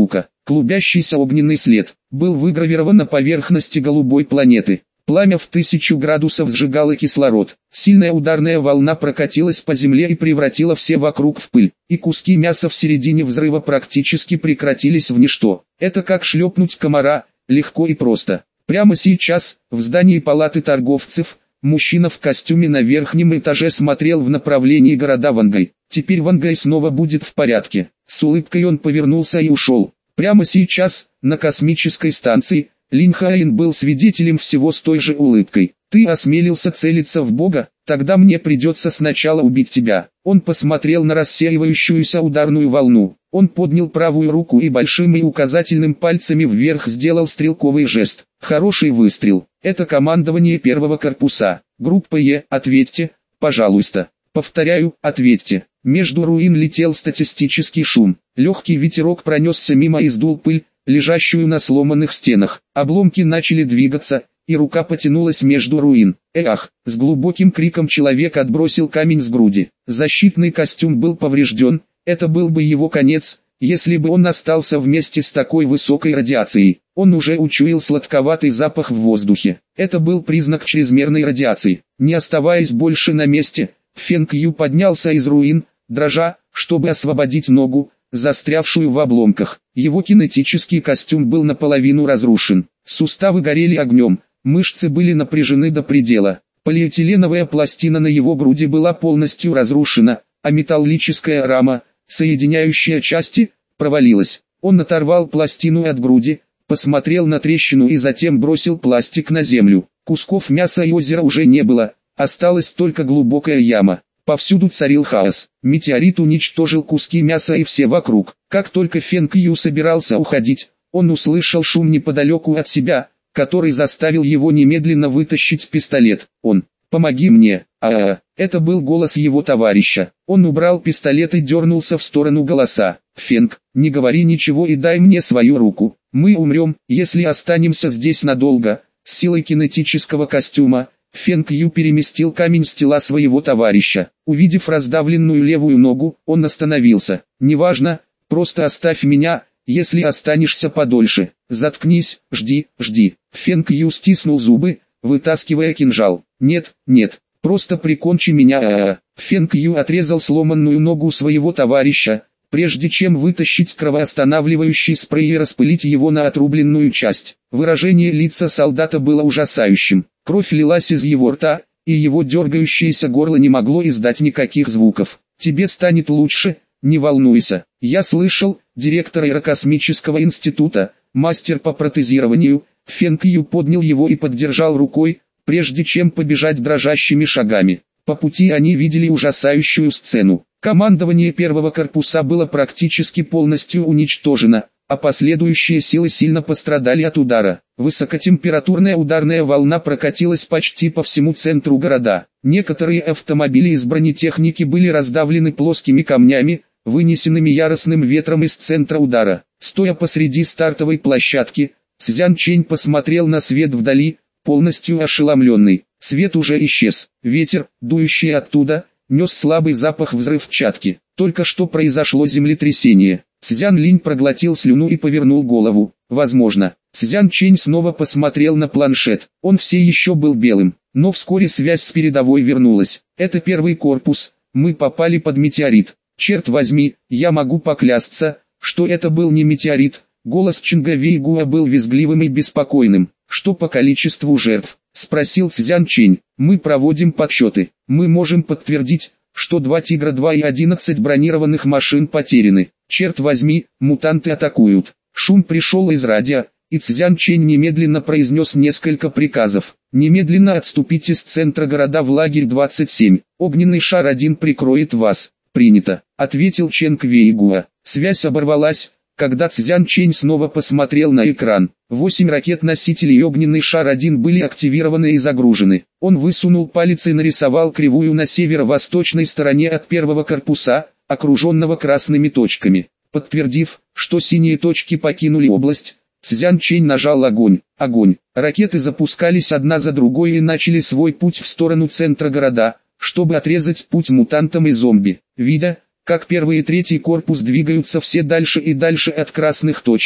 Клубящийся огненный след был выгравирован на поверхности голубой планеты. Пламя в тысячу градусов сжигало кислород. Сильная ударная волна прокатилась по земле и превратила все вокруг в пыль, и куски мяса в середине взрыва практически прекратились в ничто. Это как шлепнуть комара, легко и просто. Прямо сейчас, в здании палаты торговцев, мужчина в костюме на верхнем этаже смотрел в направлении города Вангай. Теперь Вангай снова будет в порядке. С улыбкой он повернулся и ушел. Прямо сейчас, на космической станции, Линь Хаин был свидетелем всего с той же улыбкой. «Ты осмелился целиться в Бога? Тогда мне придется сначала убить тебя». Он посмотрел на рассеивающуюся ударную волну. Он поднял правую руку и большим и указательным пальцами вверх сделал стрелковый жест. «Хороший выстрел. Это командование первого корпуса. Группа Е, ответьте, пожалуйста». «Повторяю, ответьте». Между руин летел статистический шум. Легкий ветерок пронесся мимо и сдул пыль, лежащую на сломанных стенах. Обломки начали двигаться, и рука потянулась между руин. Эх! С глубоким криком человек отбросил камень с груди. Защитный костюм был поврежден, это был бы его конец, если бы он остался вместе с такой высокой радиацией. Он уже учуял сладковатый запах в воздухе. Это был признак чрезмерной радиации. Не оставаясь больше на месте, Фэн Кью поднялся из руин, дрожа, чтобы освободить ногу, застрявшую в обломках. Его кинетический костюм был наполовину разрушен. Суставы горели огнем, мышцы были напряжены до предела. Полиэтиленовая пластина на его груди была полностью разрушена, а металлическая рама, соединяющая части, провалилась. Он оторвал пластину от груди, посмотрел на трещину и затем бросил пластик на землю. Кусков мяса и озера уже не было, осталась только глубокая яма. Повсюду царил хаос. Метеорит уничтожил куски мяса и все вокруг. Как только Фэн Кью собирался уходить, он услышал шум неподалеку от себя, который заставил его немедленно вытащить пистолет. Он: «Помоги мне!» А-а-а. Это был голос его товарища. Он убрал пистолет и дернулся в сторону голоса. «Фэнк, не говори ничего и дай мне свою руку. Мы умрем, если останемся здесь надолго». С силой кинетического костюма Фэн Кью переместил камень с тела своего товарища. Увидев раздавленную левую ногу, он остановился. «Неважно, просто оставь меня, если останешься подольше. Заткнись, жди, жди». Фэн Кью стиснул зубы, вытаскивая кинжал. «Нет, нет, просто прикончи меня». А-а-а. Фэн Кью отрезал сломанную ногу своего товарища, прежде чем вытащить кровоостанавливающий спрей и распылить его на отрубленную часть. Выражение лица солдата было ужасающим. Кровь лилась из его рта, и его дергающееся горло не могло издать никаких звуков. «Тебе станет лучше, не волнуйся. Я слышал, директор аэрокосмического института, мастер по протезированию». Фэн Кью поднял его и поддержал рукой, прежде чем побежать дрожащими шагами. По пути они видели ужасающую сцену. Командование первого корпуса было практически полностью уничтожено, а последующие силы сильно пострадали от удара. Высокотемпературная ударная волна прокатилась почти по всему центру города. Некоторые автомобили из бронетехники были раздавлены плоскими камнями, вынесенными яростным ветром из центра удара. Стоя посреди стартовой площадки, Цзян Чэнь посмотрел на свет вдали, полностью ошеломленный. Свет уже исчез. Ветер, дующий оттуда, нес слабый запах взрывчатки. Только что произошло землетрясение. Цзян Линь проглотил слюну и повернул голову. Возможно. Цзян Чэнь снова посмотрел на планшет. Он все еще был белым, но вскоре связь с передовой вернулась. Это первый корпус. Мы попали под метеорит. Черт возьми, я могу поклясться, что это был не метеорит. Голос Чинга Вейгуа был визгливым и беспокойным. «Что по количеству жертв?» — спросил Цзян Чэнь. «Мы проводим подсчеты. Мы можем подтвердить, что два Тигра-два и одиннадцать бронированных машин потеряны. Черт возьми, мутанты атакуют». Шум пришел из радио, и Цзян Чэнь немедленно произнес несколько приказов. «Немедленно отступите с центра города в лагерь двадцать семь. Огненный шар один прикроет вас». «Принято», — ответил Чэнг Вейгуа. Связь оборвалась, когда Цзян Чэнь снова посмотрел на экран. Восемь ракет-носителей огненный шар один были активированы и загружены. Он высунул палец и нарисовал кривую на северо-восточной стороне от первого корпуса, окруженного красными точками. Подтвердив, что синие точки покинули область, Цзян Чэнь нажал огонь. Огонь. Ракеты запускались одна за другой и начали свой путь в сторону центра города, чтобы отрезать путь мутантам и зомби. Видя, как первый и третий корпус двигаются все дальше и дальше от красных точек,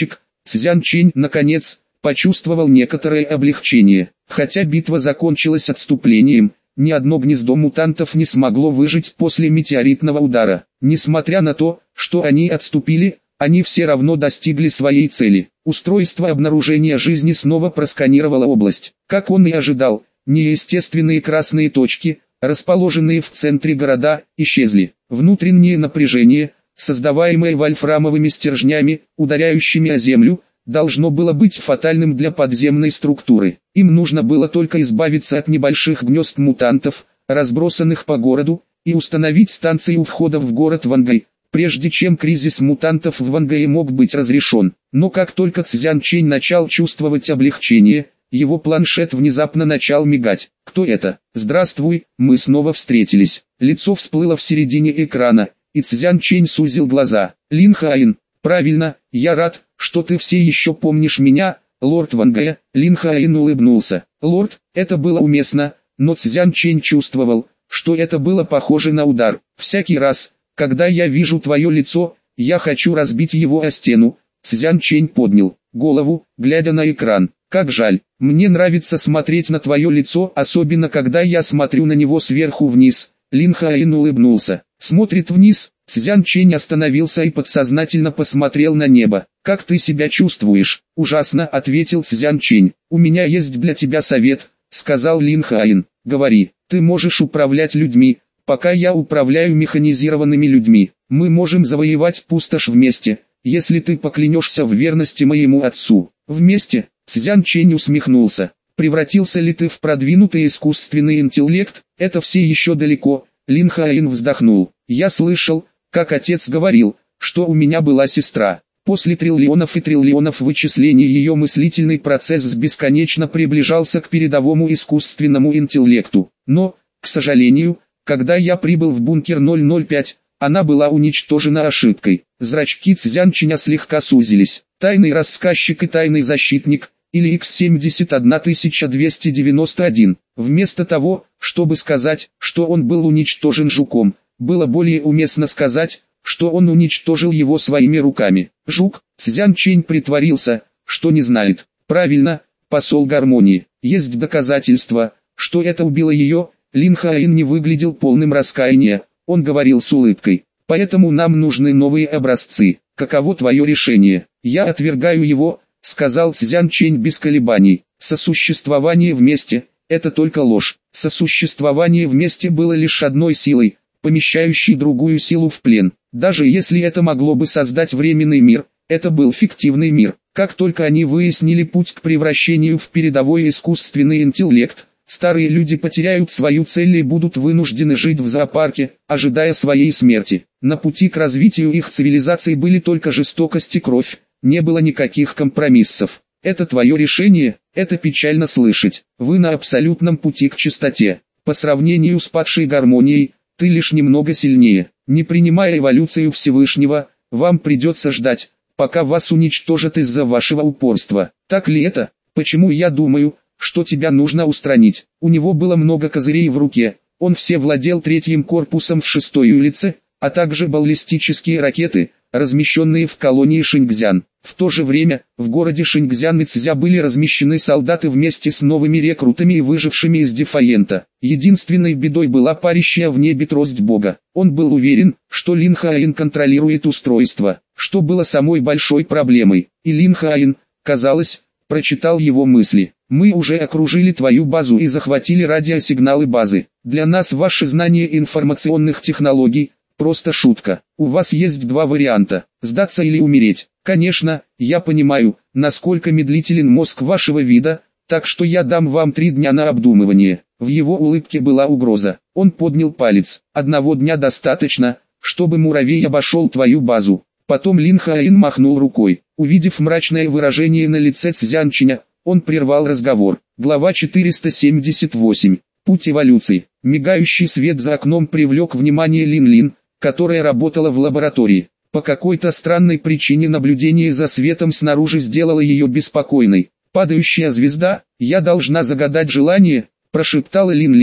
Цзян Чэнь, наконец, почувствовал некоторое облегчение. Хотя битва закончилась отступлением, ни одно гнездо мутантов не смогло выжить после метеоритного удара. Несмотря на то, что они отступили, они все равно достигли своей цели. Устройство обнаружения жизни снова просканировало область. Как он и ожидал, неестественные красные точки, расположенные в центре города, исчезли. Внутреннее напряжение, создаваемое вольфрамовыми стержнями, ударяющими о землю, должно было быть фатальным для подземной структуры. Им нужно было только избавиться от небольших гнезд мутантов, разбросанных по городу, и установить станции у входа в город Вангай, прежде чем кризис мутантов в Вангае мог быть разрешен. Но как только Цзян Чэнь начал чувствовать облегчение, его планшет внезапно начал мигать. «Кто это? Здравствуй, мы снова встретились». Лицо всплыло в середине экрана, и Цзян Чэнь сузил глаза. «Лин Хаин, правильно, я рад, что ты все еще помнишь меня, лорд Вангая». Лин Хаин улыбнулся. «Лорд», это было уместно, но Цзян Чэнь чувствовал, что это было похоже на удар. «Всякий раз, когда я вижу твое лицо, я хочу разбить его о стену». Цзян Чэнь поднял голову, глядя на экран. «Как жаль, мне нравится смотреть на твое лицо, особенно когда я смотрю на него сверху вниз». Лин Хаин улыбнулся. «Смотрит вниз». Цзян Чэнь остановился и подсознательно посмотрел на небо. «Как ты себя чувствуешь?» «Ужасно», — ответил Цзян Чэнь. «У меня есть для тебя совет», — сказал Лин Хаин. «Говори, ты можешь управлять людьми, пока я управляю механизированными людьми. Мы можем завоевать пустошь вместе, если ты поклянешься в верности моему отцу». «Вместе?» — Цзян Чэнь усмехнулся. «Превратился ли ты в продвинутый искусственный интеллект? Это все еще далеко». Лин Хаин вздохнул. «Я слышал, как отец говорил, что у меня была сестра. После триллионов и триллионов вычислений ее мыслительный процесс бесконечно приближался к передовому искусственному интеллекту. Но, к сожалению, когда я прибыл в бункер ноль ноль пять, она была уничтожена ошибкой». Зрачки Цзян Чэня слегка сузились. «Тайный рассказчик и тайный защитник», или икс семьдесят тысяча двести девяносто один. Вместо того, чтобы сказать, что он был уничтожен жуком, было более уместно сказать, что он уничтожил его своими руками. «Жук», Цзян Чэнь притворился, что не знает. «Правильно, посол гармонии. Есть доказательства, что это убило ее». Лин Хаин не выглядел полным раскаяния, он говорил с улыбкой. «Поэтому нам нужны новые образцы. Каково твое решение?» «Я отвергаю его», — сказал Цзян Чэнь без колебаний. «Сосуществование вместе — это только ложь». Сосуществование вместе было лишь одной силой, помещающей другую силу в плен. Даже если это могло бы создать временный мир, это был фиктивный мир. Как только они выяснили путь к превращению в передовой искусственный интеллект, старые люди потеряют свою цель и будут вынуждены жить в зоопарке, ожидая своей смерти. На пути к развитию их цивилизации были только жестокость и кровь, не было никаких компромиссов. Это твое решение, это печально слышать. Вы на абсолютном пути к чистоте. По сравнению с падшей гармонией, ты лишь немного сильнее. Не принимая эволюцию Всевышнего, вам придется ждать, пока вас уничтожат из-за вашего упорства. Так ли это? Почему я думаю, что тебя нужно устранить? У него было много козырей в руке. Он все владел третьим корпусом в шестой улице, а также баллистические ракеты, размещенные в колонии Шиньцзян. В то же время, в городе Шиньцзян и Цзя были размещены солдаты вместе с новыми рекрутами и выжившими из Дефаента. Единственной бедой была парящая в небе трость Бога. Он был уверен, что Лин Хаин контролирует устройство, что было самой большой проблемой. И Лин Хаин, казалось, прочитал его мысли. «Мы уже окружили твою базу и захватили радиосигналы базы. Для нас ваши знания информационных технологий – просто шутка. У вас есть два варианта – сдаться или умереть. Конечно, я понимаю, насколько медлителен мозг вашего вида, так что я дам вам три дня на обдумывание». В его улыбке была угроза. Он поднял палец. «Одного дня достаточно, чтобы муравей обошел твою базу». Потом Лин Хаин махнул рукой. Увидев мрачное выражение на лице Цзян Чэня, он прервал разговор. Глава четыреста семьдесят восемь. Путь эволюции. Мигающий свет за окном привлек внимание Лин-Лин, которая работала в лаборатории. По какой-то странной причине наблюдение за светом снаружи сделало ее беспокойной. «Падающая звезда, я должна загадать желание», – прошептала Лин-Лин,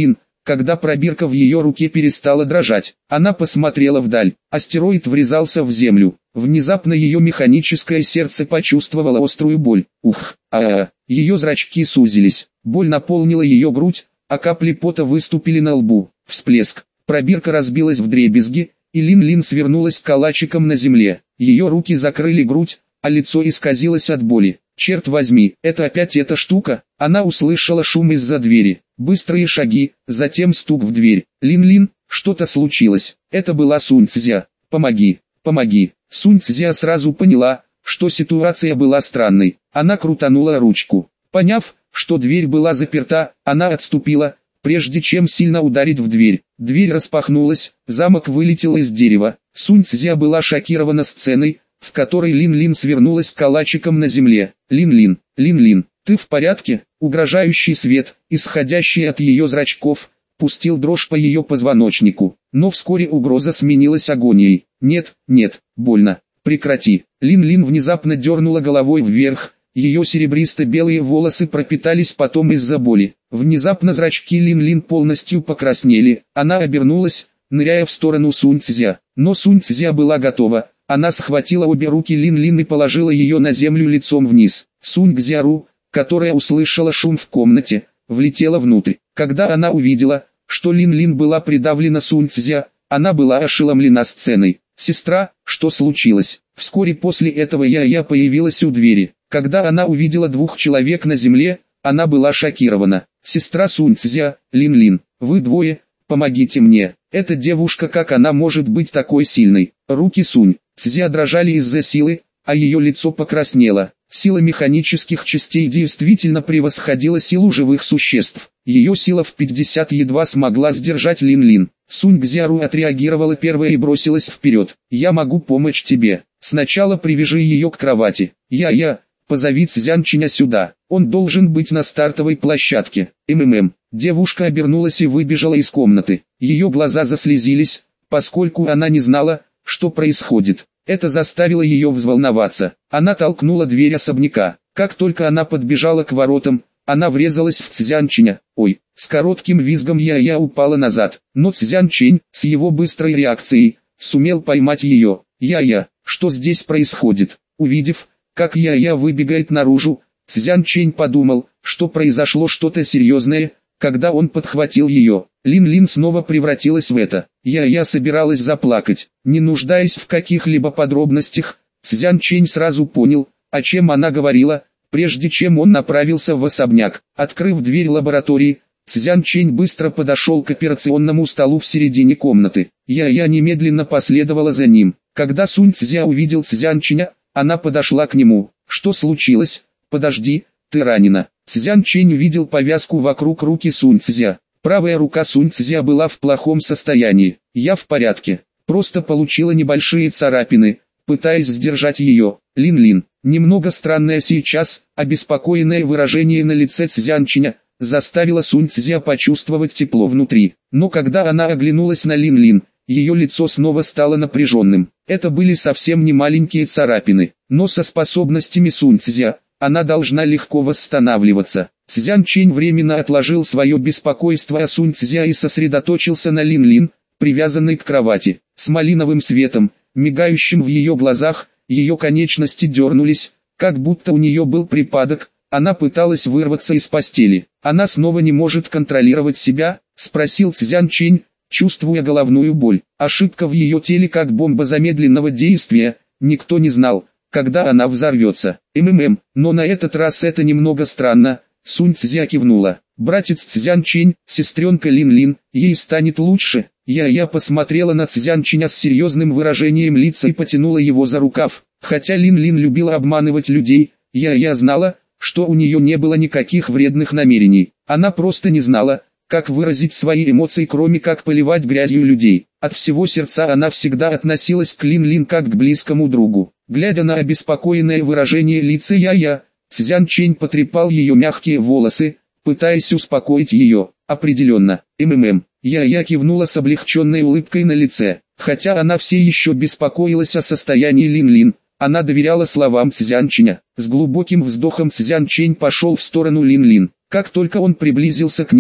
когда пробирка в ее руке перестала дрожать. Она посмотрела вдаль. Астероид врезался в землю. Внезапно ее механическое сердце почувствовало острую боль. Ух, а-а-а. Ее зрачки сузились. Боль наполнила ее грудь, а капли пота выступили на лбу. Всплеск. Пробирка разбилась вдребезги, и Лин-Лин свернулась калачиком на земле. Ее руки закрыли грудь, а лицо исказилось от боли. Черт возьми, это опять эта штука? Она услышала шум из-за двери. Быстрые шаги, затем стук в дверь. Лин-Лин, что-то случилось. Это была Сунь Цзя. Помоги, помоги. Сунь Цзя сразу поняла, что ситуация была странной. Она крутанула ручку. Поняв, что дверь была заперта, она отступила, прежде чем сильно ударить в дверь. Дверь распахнулась, замок вылетел из дерева. Сунь Цзя была шокирована сценой, в которой Лин-Лин свернулась калачиком на земле. Лин-Лин, Лин-Лин, ты в порядке? Угрожающий свет, исходящий от ее зрачков, пустил дрожь по ее позвоночнику. Но вскоре угроза сменилась агонией. Нет, нет, больно. Прекрати. Лин-Лин внезапно дернула головой вверх. Ее серебристо-белые волосы пропитались потом из-за боли. Внезапно зрачки Лин-Лин полностью покраснели. Она обернулась, ныряя в сторону Сунь Цзя. Но Сунь Цзя была готова. Она схватила обе руки Лин-Лин и положила ее на землю лицом вниз. Сунь Цзяру, которая услышала шум в комнате, влетела внутрь. Когда она увидела, что Лин-Лин была придавлена Сунь Цзя, она была ошеломлена сценой. «Сестра, что случилось?» Вскоре после этого Я-Я появилась у двери. Когда она увидела двух человек на земле, она была шокирована. «Сестра Сунь Цзя, Лин-Лин, вы двое, помогите мне. Эта девушка, как она может быть такой сильной?» Руки Сунь Цзя дрожали из-за силы, а ее лицо покраснело. Сила механических частей действительно превосходила силу живых существ. Ее сила в пятьдесят едва смогла сдержать Лин-Лин. Сунь Цзяру отреагировала первая и бросилась вперед. «Я могу помочь тебе. Сначала привяжи ее к кровати. Я-я, позови Цзянчиня сюда. Он должен быть на стартовой площадке». МММ. Девушка обернулась и выбежала из комнаты. Ее глаза заслезились, поскольку она не знала, что происходит. Это заставило ее взволноваться. Она толкнула дверь особняка. Как только она подбежала к воротам, она врезалась в Цзянчиня. Ой, с коротким визгом Я-Я упала назад. Но Цзянчень, с его быстрой реакцией, сумел поймать ее. Я-Я, что здесь происходит? Увидев, как Я-Я выбегает наружу, Цзянчень подумал, что произошло что-то серьезное, когда он подхватил ее. Лин-Лин снова превратилась в это. Я-Я собиралась заплакать. Не нуждаясь в каких-либо подробностях, Цзянчень сразу понял, о чем она говорила, прежде чем он направился в особняк. Открыв дверь лаборатории, Цзянчень быстро подошел к операционному столу в середине комнаты. Я-Я немедленно последовала за ним. Когда Сунь Цзя увидел Цзянченя, она подошла к нему. «Что случилось? Подожди, ты ранена». Цзянчень увидел повязку вокруг руки Сунь Цзя. Правая рука Сунь Цзя была в плохом состоянии. «Я в порядке. Просто получила небольшие царапины, пытаясь сдержать ее». Лин-Лин. Немного странное сейчас, обеспокоенное выражение на лице Цзянченя, заставило Сунь Цзя почувствовать тепло внутри. Но когда она оглянулась на Лин-Лин, ее лицо снова стало напряженным. Это были совсем не маленькие царапины, но со способностями Сунь Цзя она должна легко восстанавливаться. Цзянчень временно отложил свое беспокойство о Сунь Цзя и сосредоточился на Лин-Лин, привязанной к кровати. С малиновым светом, мигающим в ее глазах, ее конечности дернулись, как будто у нее был припадок. Она пыталась вырваться из постели. «Она снова не может контролировать себя?» – спросил Цзянчень, чувствуя головную боль. Ошибка в ее теле как бомба замедленного действия, никто не знал, когда она взорвется. МММ, но на этот раз это немного странно. Сунь Цзя кивнула. «Братец Цзянчень, сестренка Лин-Лин, ей станет лучше». Я-Я посмотрела на Цзянченя с серьезным выражением лица и потянула его за рукав. Хотя Лин-Лин любила обманывать людей, Я-Я знала, что у нее не было никаких вредных намерений. Она просто не знала, как выразить свои эмоции, кроме как поливать грязью людей. От всего сердца она всегда относилась к Лин-Лин как к близкому другу. Глядя на обеспокоенное выражение лица Я-Я, Цзянчень потрепал ее мягкие волосы, пытаясь успокоить ее. «Определенно, МММ». Я-Я кивнула с облегченной улыбкой на лице. Хотя она все еще беспокоилась о состоянии Лин-Лин, она доверяла словам Цзянченя. С глубоким вздохом Цзянчень пошел в сторону Лин-Лин. Как только он приблизился к ней,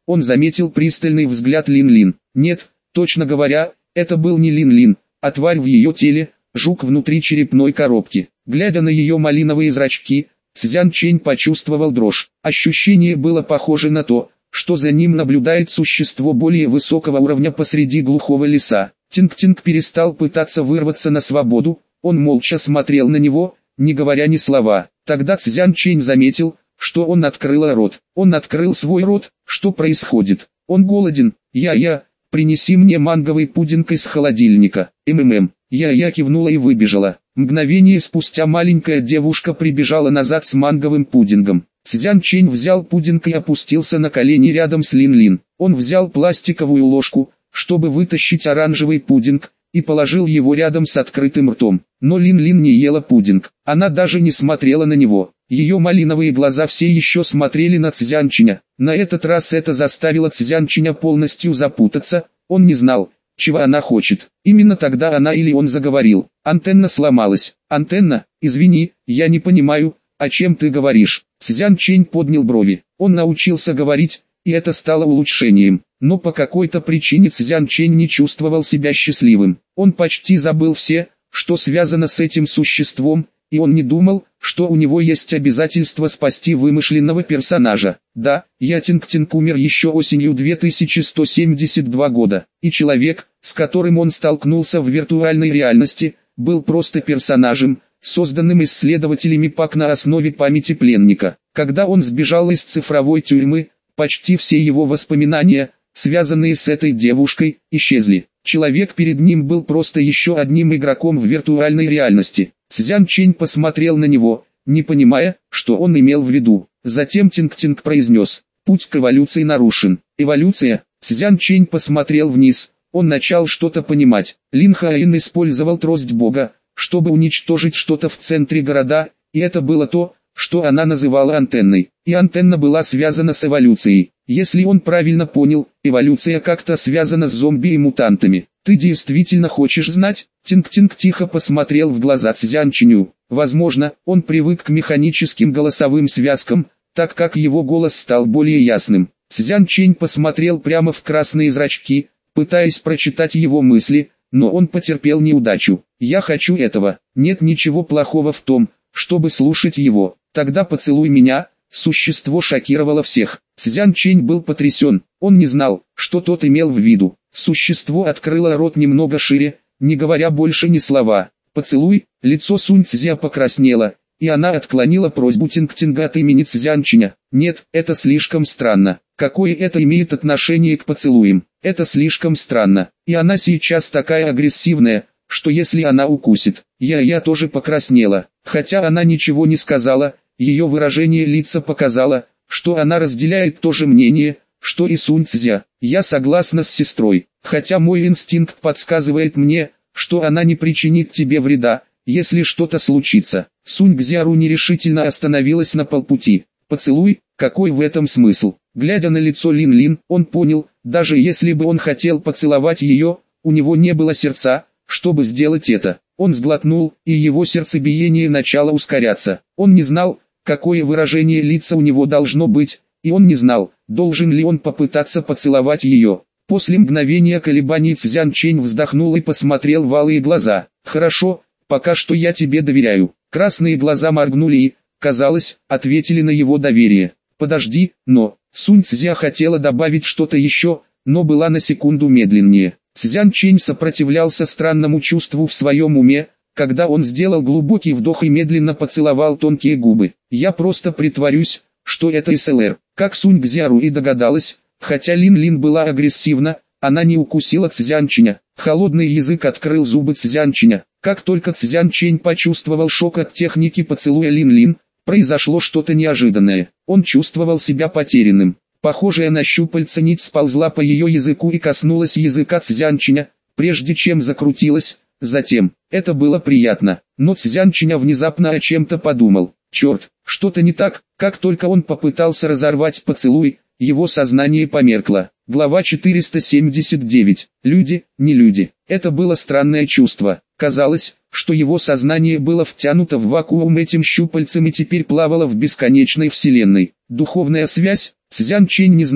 Он заметил пристальный взгляд Лин-Лин. Нет, точно говоря, это был не Лин-Лин, а тварь в ее теле, жук внутри черепной коробки. Глядя на ее малиновые зрачки, Цзян Чэнь почувствовал дрожь. Ощущение было похоже на то, что за ним наблюдает существо более высокого уровня посреди глухого леса. Тинг-Тинг перестал пытаться вырваться на свободу, он молча смотрел на него, не говоря ни слова. Тогда Цзян Чэнь заметил, что он открыл рот. Он открыл свой рот. Что происходит? Он голоден. Я-я, принеси мне манговый пудинг из холодильника. МММ. Я-я кивнула и выбежала. Мгновение спустя маленькая девушка прибежала назад с манговым пудингом. Цзян Чэнь взял пудинг и опустился на колени рядом с Лин-Лин. Он взял пластиковую ложку, чтобы вытащить оранжевый пудинг, и положил его рядом с открытым ртом. Но Лин-Лин не ела пудинг. Она даже не смотрела на него. Ее малиновые глаза все еще смотрели на Цзян Чэня. На этот раз это заставило Цзян Чэня полностью запутаться. Он не знал, чего она хочет. Именно тогда она или он заговорил. Антенна сломалась. Антенна, извини, я не понимаю, о чем ты говоришь. Цзян Чэнь поднял брови. Он научился говорить, и это стало улучшением. Но по какой-то причине Цзян Чэнь не чувствовал себя счастливым. Он почти забыл все, что связано с этим существом, и он не думал, что у него есть обязательство спасти вымышленного персонажа. Да, я Тинг-Тинг умер еще осенью две тысячи сто семьдесят два года, и человек, с которым он столкнулся в виртуальной реальности, был просто персонажем, созданным исследователями ПАК на основе памяти пленника. Когда он сбежал из цифровой тюрьмы, почти все его воспоминания, связанные с этой девушкой, исчезли. Человек перед ним был просто еще одним игроком в виртуальной реальности. Цзян Чэнь посмотрел на него, не понимая, что он имел в виду. Затем Тинг-Тинг произнес: «Путь к эволюции нарушен». Эволюция? Цзян Чэнь посмотрел вниз, он начал что-то понимать. Лин Хаин использовал трость Бога, чтобы уничтожить что-то в центре города, и это было то, что она называла антенной. И антенна была связана с эволюцией. Если он правильно понял, эволюция как-то связана с зомби и мутантами. Ты действительно хочешь знать? Тинг-Тинг тихо посмотрел в глаза Цзян Чэню. Возможно, он привык к механическим голосовым связкам, так как его голос стал более ясным. Цзян Чэнь посмотрел прямо в красные зрачки, пытаясь прочитать его мысли, но он потерпел неудачу. «Я хочу этого. Нет ничего плохого в том, чтобы слушать его. Тогда поцелуй меня». Существо шокировало всех. Цзян Чэнь был потрясен. Он не знал, что тот имел в виду. Существо открыло рот немного шире, не говоря больше ни слова. «Поцелуй». Лицо Сунь Цзя покраснело, и она отклонила просьбу Тинг-Тинга от имени Цзян Чэня. «Нет, это слишком странно. Какое это имеет отношение к поцелуям? Это слишком странно. И она сейчас такая агрессивная, что если она укусит, я я тоже покраснела». Хотя она ничего не сказала, ее выражение лица показало, что она разделяет то же мнение, что и Сунь Цзя. «Я согласна с сестрой, хотя мой инстинкт подсказывает мне, что она не причинит тебе вреда, если что-то случится». Сунь Цзяру нерешительно остановилась на полпути. «Поцелуй? Какой в этом смысл?» Глядя на лицо Лин-Лин, он понял, даже если бы он хотел поцеловать ее, у него не было сердца, чтобы сделать это. Он сглотнул, и его сердцебиение начало ускоряться. Он не знал, какое выражение лица у него должно быть, и он не знал, должен ли он попытаться поцеловать ее. После мгновения колебаний Цзян Чэнь вздохнул и посмотрел в алые глаза. «Хорошо, пока что я тебе доверяю». Красные глаза моргнули и, казалось, ответили на его доверие. «Подожди, но...» Сунь Цзя хотела добавить что-то еще, но была на секунду медленнее. Цзян Чэнь сопротивлялся странному чувству в своем уме, когда он сделал глубокий вдох и медленно поцеловал тонкие губы. «Я просто притворюсь, что это СЛР». Как Сунь Цзяру и догадалась, хотя Лин-Лин была агрессивна, она не укусила Цзян Чэня. Холодный язык открыл зубы Цзян Чэня. Как только Цзян Чэнь почувствовал шок от техники поцелуя Лин-Лин, произошло что-то неожиданное. Он чувствовал себя потерянным. Похожая на щупальца нить сползла по ее языку и коснулась языка Цзян Чэня, прежде чем закрутилась. Затем, это было приятно, но Цзян Чэня внезапно о чем-то подумал. Черт, что-то не так. Как только он попытался разорвать поцелуй, его сознание померкло. Глава четыреста семьдесят девять. Люди, не люди. Это было странное чувство. Казалось, что его сознание было втянуто в вакуум этим щупальцем и теперь плавало в бесконечной вселенной. Духовная связь. Цзян Чэнь не знал,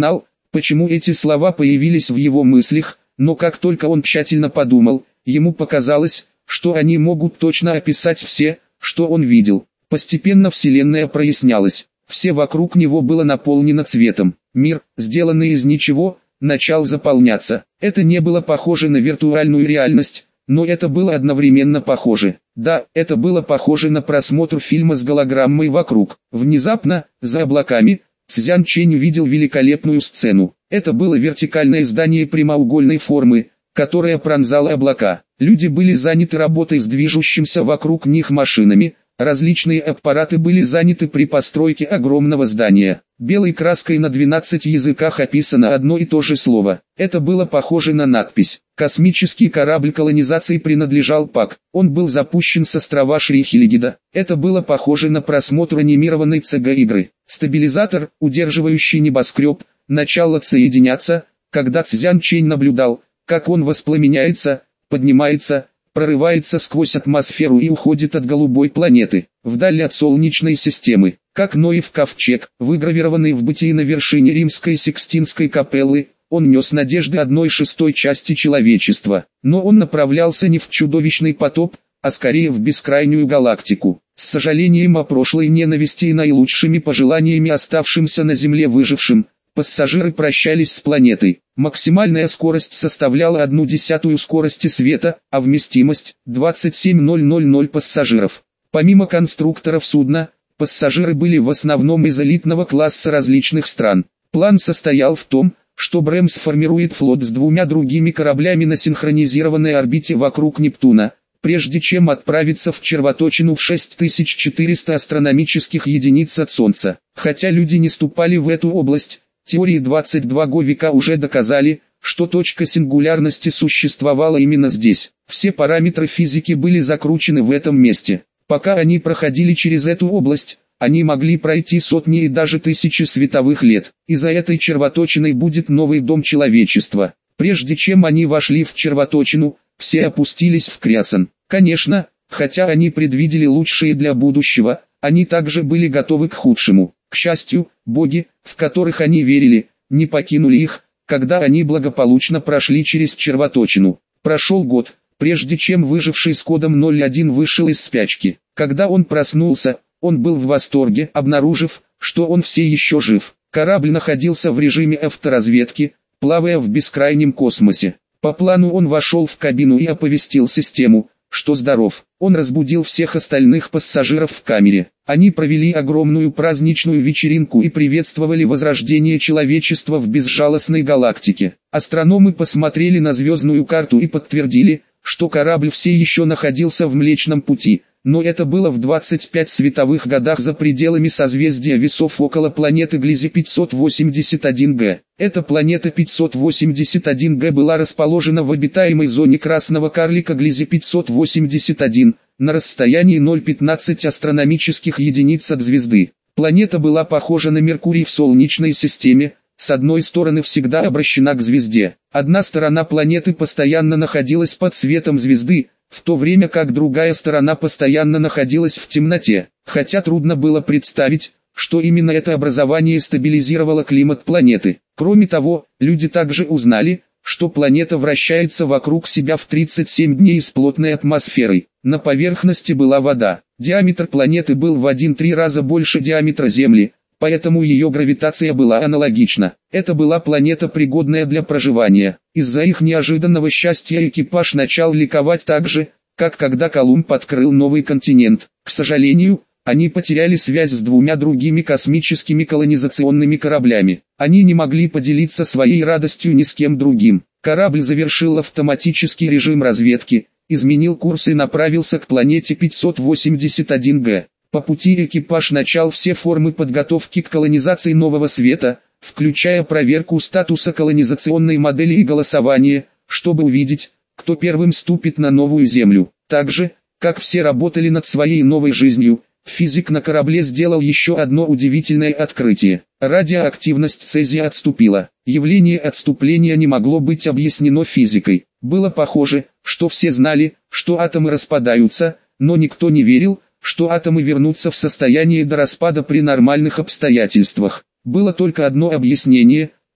Почему эти слова появились в его мыслях, но как только он тщательно подумал, ему показалось, что они могут точно описать все, что он видел. Постепенно Вселенная прояснялась, все вокруг него было наполнено цветом. Мир, сделанный из ничего, начал заполняться. Это не было похоже на виртуальную реальность, но это было одновременно похоже. Да, это было похоже на просмотр фильма с голограммой вокруг. Внезапно, за облаками, Цзян Чэнь увидел великолепную сцену. Это было вертикальное здание прямоугольной формы, которое пронзало облака. Люди были заняты работой с движущимся вокруг них машинами, различные аппараты были заняты при постройке огромного здания. Белой краской на двенадцати языках описано одно и то же слово. Это было похоже на надпись. Космический корабль колонизации принадлежал ПАК. Он был запущен с острова Шри-Хилигида. Это было похоже на просмотр анимированной си джи-игры. Стабилизатор, удерживающий небоскреб, начал отсоединяться, когда Цзян Чэнь наблюдал, как он воспламеняется, поднимается, прорывается сквозь атмосферу и уходит от голубой планеты, вдаль от Солнечной системы, как Ноев ковчег, выгравированный в бытии на вершине Римской Сикстинской капеллы. Он нес надежды одной шестой части человечества, но он направлялся не в чудовищный потоп, а скорее в бескрайнюю галактику. С сожалением о прошлой ненависти и наилучшими пожеланиями оставшимся на Земле выжившим, пассажиры прощались с планетой. Максимальная скорость составляла одну десятую скорости света, а вместимость – двадцать семь тысяч пассажиров. Помимо конструкторов судна, пассажиры были в основном из элитного класса различных стран. План состоял в том, что Брэм сформирует флот с двумя другими кораблями на синхронизированной орбите вокруг Нептуна, прежде чем отправиться в червоточину в шесть тысяч четыреста астрономических единиц от Солнца. Хотя люди не ступали в эту область, теории двадцать два века уже доказали, что точка сингулярности существовала именно здесь. Все параметры физики были закручены в этом месте. Пока они проходили через эту область, они могли пройти сотни и даже тысячи световых лет, и за этой червоточиной будет новый дом человечества. Прежде чем они вошли в червоточину, все опустились в Крясон. Конечно, хотя они предвидели лучшее для будущего, они также были готовы к худшему. К счастью, боги, в которых они верили, не покинули их, когда они благополучно прошли через червоточину. Прошел год, прежде чем выживший с кодом ноль один вышел из спячки. Когда он проснулся, он был в восторге, обнаружив, что он все еще жив. Корабль находился в режиме авторазведки, плавая в бескрайнем космосе. По плану он вошел в кабину и оповестил систему, что здоров. Он разбудил всех остальных пассажиров в камере. Они провели огромную праздничную вечеринку и приветствовали возрождение человечества в безжалостной галактике. Астрономы посмотрели на звездную карту и подтвердили, что корабль все еще находился в Млечном Пути, но это было в двадцать пяти световых годах за пределами созвездия Весов около планеты Глязи пятьсот восемьдесят один гэ. Эта планета пятьсот восемьдесят один гэ была расположена в обитаемой зоне красного карлика Глязи пятьсот восемьдесят один, на расстоянии ноль целых пятнадцать астрономических единиц от звезды. Планета была похожа на Меркурий в Солнечной системе, с одной стороны всегда обращена к звезде. Одна сторона планеты постоянно находилась под светом звезды, в то время как другая сторона постоянно находилась в темноте. Хотя трудно было представить, что именно это образование стабилизировало климат планеты. Кроме того, люди также узнали, что планета вращается вокруг себя в тридцать семь дней с плотной атмосферой. На поверхности была вода. Диаметр планеты был в один-три раза больше диаметра Земли, поэтому ее гравитация была аналогична. Это была планета, пригодная для проживания. Из-за их неожиданного счастья экипаж начал ликовать так же, как когда Колумб открыл новый континент. К сожалению, они потеряли связь с двумя другими космическими колонизационными кораблями. Они не могли поделиться своей радостью ни с кем другим. Корабль завершил автоматический режим разведки, изменил курс и направился к планете пятьсот восемьдесят один гэ. По пути экипаж начал все формы подготовки к колонизации нового света, включая проверку статуса колонизационной модели и голосование, чтобы увидеть, кто первым ступит на новую Землю. Также, как все работали над своей новой жизнью, физик на корабле сделал еще одно удивительное открытие. Радиоактивность цезия отступила. Явление отступления не могло быть объяснено физикой. Было похоже, что все знали, что атомы распадаются, но никто не верил, что атомы вернутся в состояние до распада при нормальных обстоятельствах. Было только одно объяснение,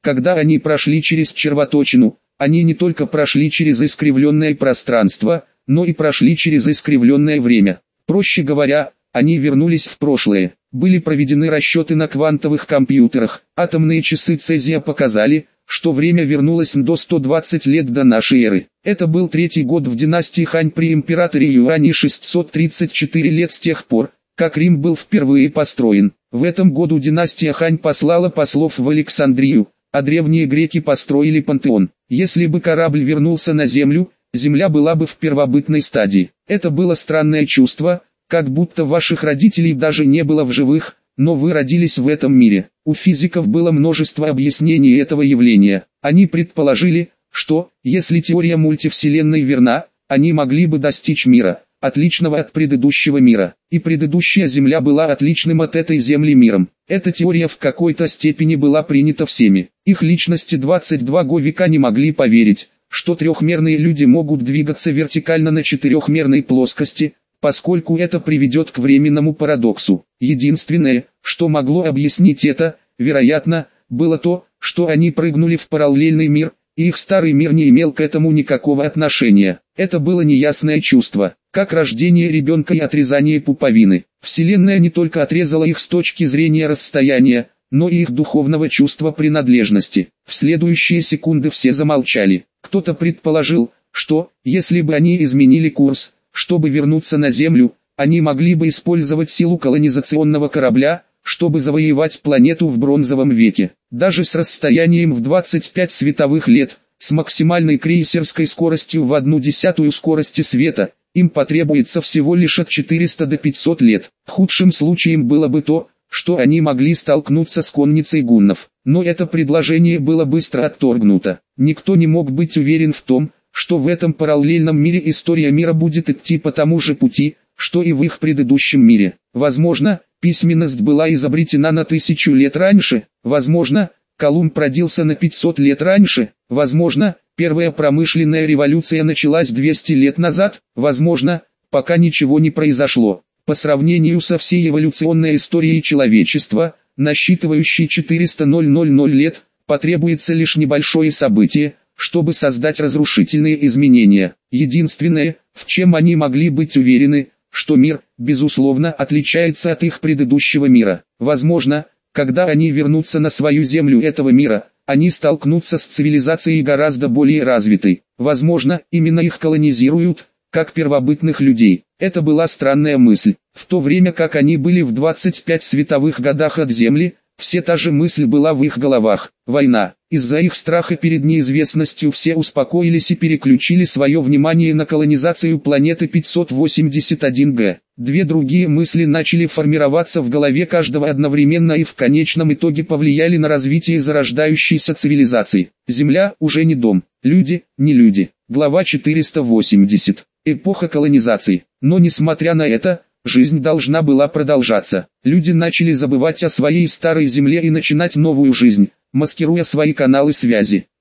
Когда они прошли через червоточину, они не только прошли через искривленное пространство, но и прошли через искривленное время. Проще говоря, они вернулись в прошлое. Были проведены расчеты на квантовых компьютерах. Атомные часы цезия показали, что время вернулось до сто двадцать лет до нашей эры. Это был третий год в династии Хань при императоре Юане, шестьсот тридцать четыре лет с тех пор, как Рим был впервые построен. В этом году династия Хань послала послов в Александрию, а древние греки построили пантеон. Если бы корабль вернулся на Землю, Земля была бы в первобытной стадии. Это было странное чувство, как будто ваших родителей даже не было в живых, но вы родились в этом мире. У физиков было множество объяснений этого явления. Они предположили, что, если теория мультивселенной верна, они могли бы достичь мира, отличного от предыдущего мира. И предыдущая Земля была отличным от этой Земли миром. Эта теория в какой-то степени была принята всеми. Их личности двадцать два века не могли поверить, что трехмерные люди могут двигаться вертикально на четырехмерной плоскости, поскольку это приведет к временному парадоксу. Единственное, что могло объяснить это, вероятно, было то, что они прыгнули в параллельный мир, и их старый мир не имел к этому никакого отношения. Это было неясное чувство, как рождение ребенка и отрезание пуповины. Вселенная не только отрезала их с точки зрения расстояния, но и их духовного чувства принадлежности. В следующие секунды все замолчали. Кто-то предположил, что, если бы они изменили курс, чтобы вернуться на Землю, они могли бы использовать силу колонизационного корабля, чтобы завоевать планету в бронзовом веке. Даже с расстоянием в двадцать пять световых лет, с максимальной крейсерской скоростью в одну десятую скорости света, им потребуется всего лишь от четырёхсот до пятисот лет. Худшим случаем было бы то, что они могли столкнуться с конницей гуннов. Но это предложение было быстро отторгнуто. Никто не мог быть уверен в том, что в этом параллельном мире история мира будет идти по тому же пути, что и в их предыдущем мире. Возможно, письменность была изобретена на тысячу лет раньше, возможно, Колумб родился на пятьсот лет раньше, возможно, первая промышленная революция началась двести лет назад, возможно, пока ничего не произошло. По сравнению со всей эволюционной историей человечества, насчитывающей четыреста лет, потребуется лишь небольшое событие, чтобы создать разрушительные изменения. Единственное, в чем они могли быть уверены, что мир, безусловно, отличается от их предыдущего мира. Возможно, когда они вернутся на свою землю этого мира, они столкнутся с цивилизацией гораздо более развитой. Возможно, именно их колонизируют, как первобытных людей. Это была странная мысль. В то время как они были в двадцати пяти световых годах от Земли, все та же мысль была в их головах. Война. Из-за их страха перед неизвестностью все успокоились и переключили свое внимание на колонизацию планеты пятьсот восемьдесят один гэ. Две другие мысли начали формироваться в голове каждого одновременно и в конечном итоге повлияли на развитие зарождающейся цивилизации. Земля уже не дом, люди не люди. Глава четыреста восемьдесят. Эпоха колонизации. Но несмотря на это, жизнь должна была продолжаться. Люди начали забывать о своей старой земле и начинать новую жизнь, маскируя свои каналы связи.